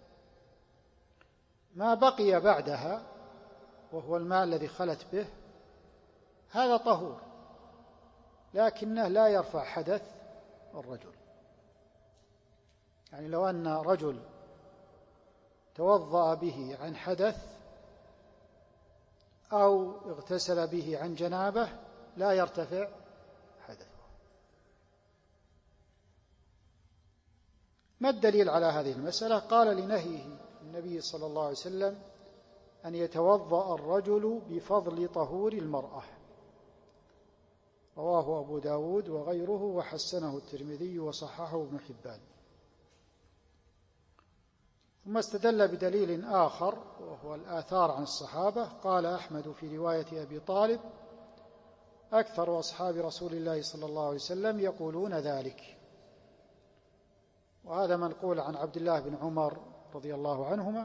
ما بقي بعدها وهو الماء الذي خلت به هذا طهور، لكنه لا يرفع حدث الرجل. يعني لو أن رجل توضأ به عن حدث أو اغتسل به عن جنابه لا يرتفع حدثه. ما الدليل على هذه المسألة؟ قال لنهيه النبي صلى الله عليه وسلم أن يتوضأ الرجل بفضل طهور المرأة، رواه أبو داود وغيره وحسنه الترمذي وصححه ابن حبان. ثم استدل بدليل آخر وهو الآثار عن الصحابة. قال أحمد في رواية أبي طالب: أكثر أصحاب رسول الله صلى الله عليه وسلم يقولون ذلك. وهذا منقول عن عبد الله بن عمر رضي الله عنهما،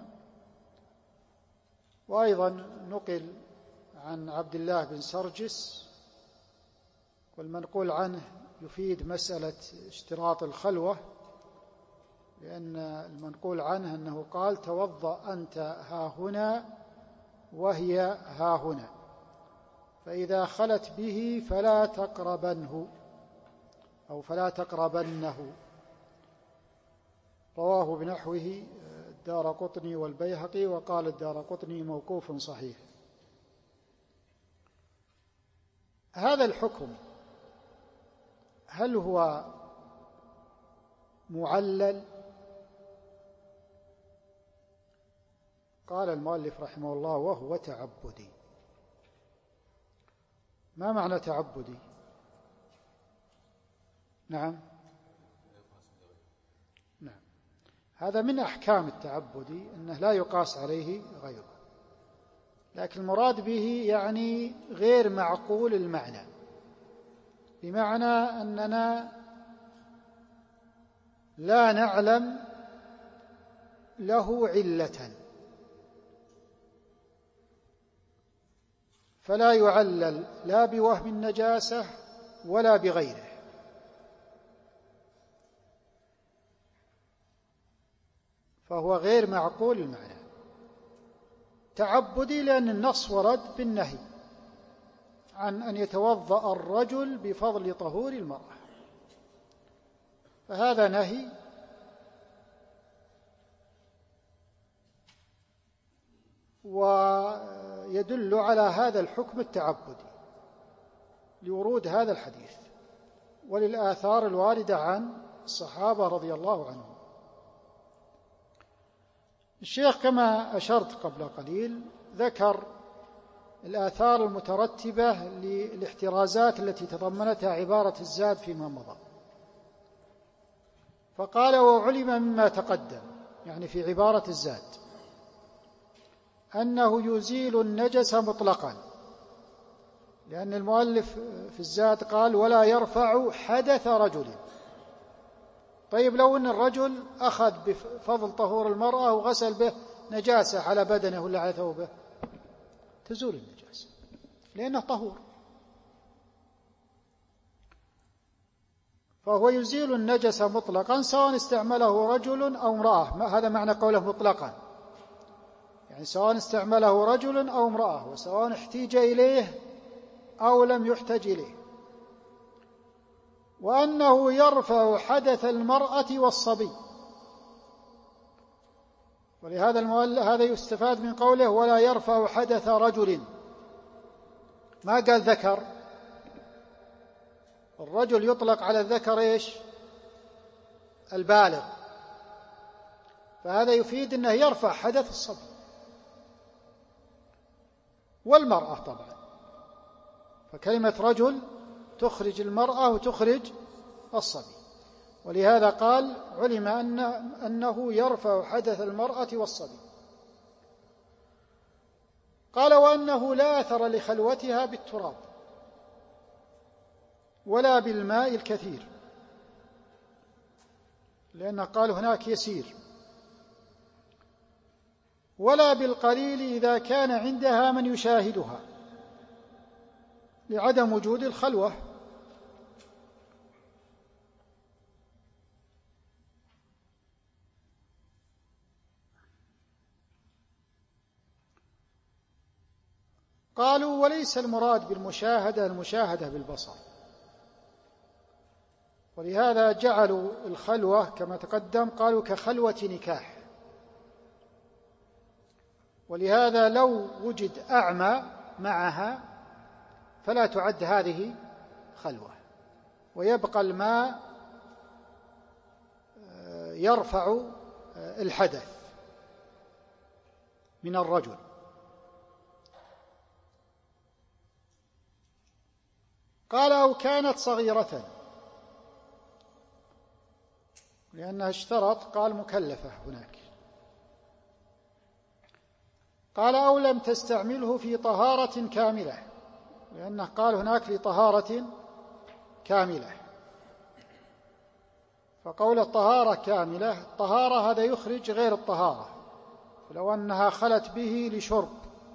وأيضا نقل عن عبد الله بن سرجس، والمنقول عنه يفيد مسألة اشتراط الخلوة، لأن المنقول عنه أنه قال: توضأ أنت هاهنا وهي هاهنا، فإذا خلت به فلا تقربنه أو فلا تقربنه. رواه بنحوه الدارقطني والبيهقي، وقال الدارقطني موقوف صحيح. هذا الحكم هل هو معلل؟ قال المؤلف رحمه الله: وهو تعبدي. ما معنى تعبدي؟ نعم، هذا من أحكام التعبدي أنه لا يقاس عليه غيره، لكن المراد به يعني غير معقول المعنى، بمعنى أننا لا نعلم له علة، فلا يعلل لا بوهم النجاسة ولا بغيره. فهو غير معقول المعنى. تعبدي لأن النص ورد بالنهي عن أن يتوضأ الرجل بفضل طهور المرأة، فهذا نهي ويدل على هذا الحكم التعبدي لورود هذا الحديث وللآثار الواردة عن الصحابة رضي الله عنهم. الشيخ كما أشرت قبل قليل ذكر الآثار المترتبة للاحترازات التي تضمنتها عبارة الزاد فيما مضى، فقال: وعلم مما تقدم، يعني في عبارة الزاد، أنه يزيل النجس مطلقا، لأن المؤلف في الزاد قال: ولا يرفع حدث رجل. طيب لو أن الرجل أخذ بفضل طهور المرأة وغسل به نجاسة على بدنه ولا على ثوبه، تزول النجاسة لأنه طهور. فهو يزيل النجس مطلقا سواء استعمله رجل أو امرأة، هذا معنى قوله مطلقا، يعني سواء استعمله رجل أو امرأة، وسواء احتيج إليه أو لم يحتج إليه. وأنه يرفع حدث المرأة والصبي، ولهذا هذا يستفاد من قوله: ولا يرفع حدث رجل، ما قال ذكر. الرجل يطلق على الذكر إيش؟ البالغ، فهذا يفيد أنه يرفع حدث الصبي والمرأة طبعا، فكلمة رجل تخرج المرأة وتخرج الصبي، ولهذا قال: علم أنه يرفع حدث المرأة والصبي. قال: وأنه لا أثر لخلوتها بالتراب ولا بالماء الكثير، لأنه قال هناك يسير، ولا بالقليل إذا كان عندها من يشاهدها لعدم وجود الخلوة. قالوا: وليس المراد بالمشاهدة المشاهدة بالبصر، ولهذا جعلوا الخلوة كما تقدم قالوا كخلوة نكاح، ولهذا لو وجد أعمى معها فلا تعد هذه خلوة، ويبقى الماء يرفع الحدث من الرجل. قال: أو كانت صغيرة، لأنها اشترط قال مكلفة هناك. قال: أو لم تستعمله في طهارة كاملة، لأنه قال هناك لطهارة كاملة، فقول الطهارة كاملة، الطهارة هذا يخرج غير الطهارة، فلو أنها خلت به لشرب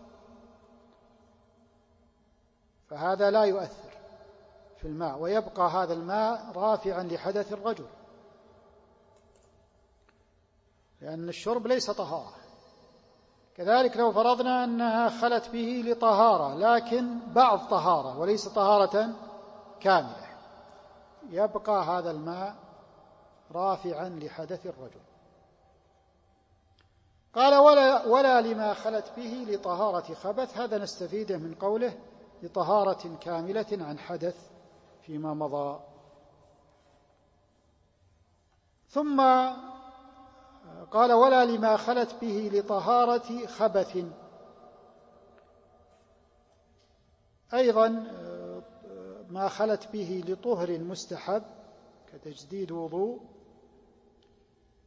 فهذا لا يؤثر في الماء، ويبقى هذا الماء رافعا لحدث الرجل، لأن الشرب ليس طهارة. كذلك لو فرضنا أنها خلت به لطهارة لكن بعض طهارة وليس طهارة كاملة، يبقى هذا الماء رافعا لحدث الرجل. قال: ولا لما خلت به لطهارة خبث، هذا نستفيده من قوله لطهارة كاملة عن حدث فيما مضى. ثم قال: ولا لما خلت به لطهارة خبث، أيضا ما خلت به لطهر مستحب كتجديد وضوء،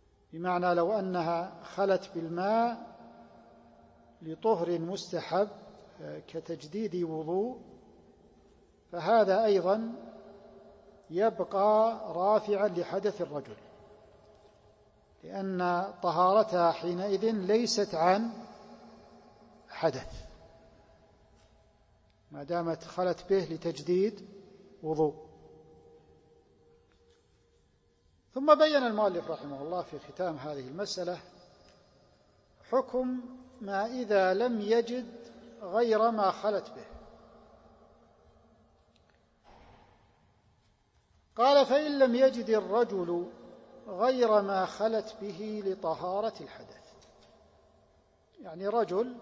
بمعنى لو أنها خلت بالماء لطهر مستحب كتجديد وضوء فهذا أيضا يبقى رافعا لحدث الرجل، لأن طهارتها حينئذ ليست عن حدث ما دامت خلت به لتجديد وضوء. ثم بين المؤلف رحمه الله في ختام هذه المسألة حكم ما إذا لم يجد غير ما خلت به. قال: فإن لم يجد الرجل غير ما خلت به لطهارة الحدث، يعني رجل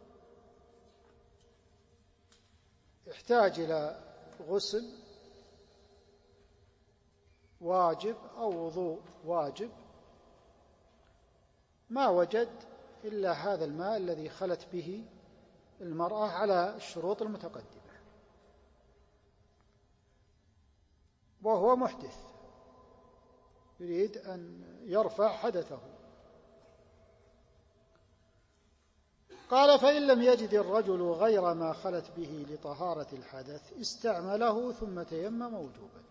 يحتاج إلى غسل واجب أو وضوء واجب، ما وجد إلا هذا الماء الذي خلت به المرأة على الشروط المتقدمة، وهو محدث يريد أن يرفع حدثه. قال: فإن لم يجد الرجل غير ما خلت به لطهارة الحدث استعمله ثم تيمم وجوبا.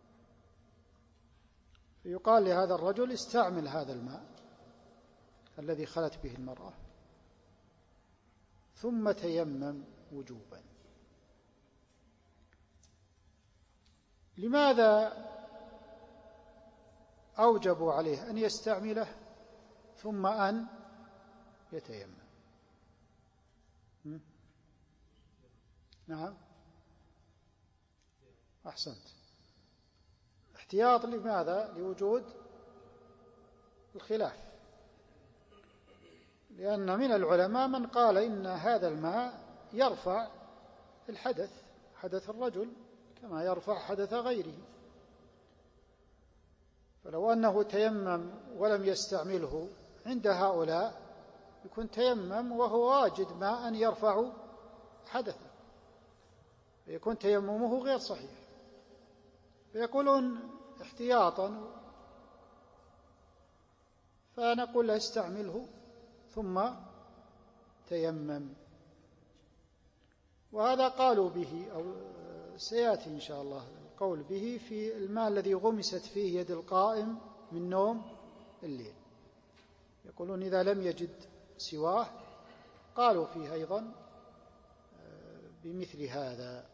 فيقال لهذا الرجل: استعمل هذا الماء الذي خلت به المرأة ثم تيمم وجوبا. لماذا أوجبوا عليه أن يستعمله ثم أن يتيمم؟ نعم، أحسنت. احتياط لماذا؟ لوجود الخلاف، لأن من العلماء من قال إن هذا الماء يرفع الحدث، حدث الرجل، كما يرفع حدث غيره، فلو أنه تيمم ولم يستعمله عند هؤلاء يكون تيمم وهو واجد ماء يرفع حدثه، فيكون تيممه غير صحيح، فيقولون احتياطا فنقول له استعمله ثم تيمم. وهذا قالوا به أو سيأتي إن شاء الله القول به في الماء الذي غمست فيه يد القائم من نوم الليل، يقولون إذا لم يجد سواه قالوا فيه أيضا بمثل هذا.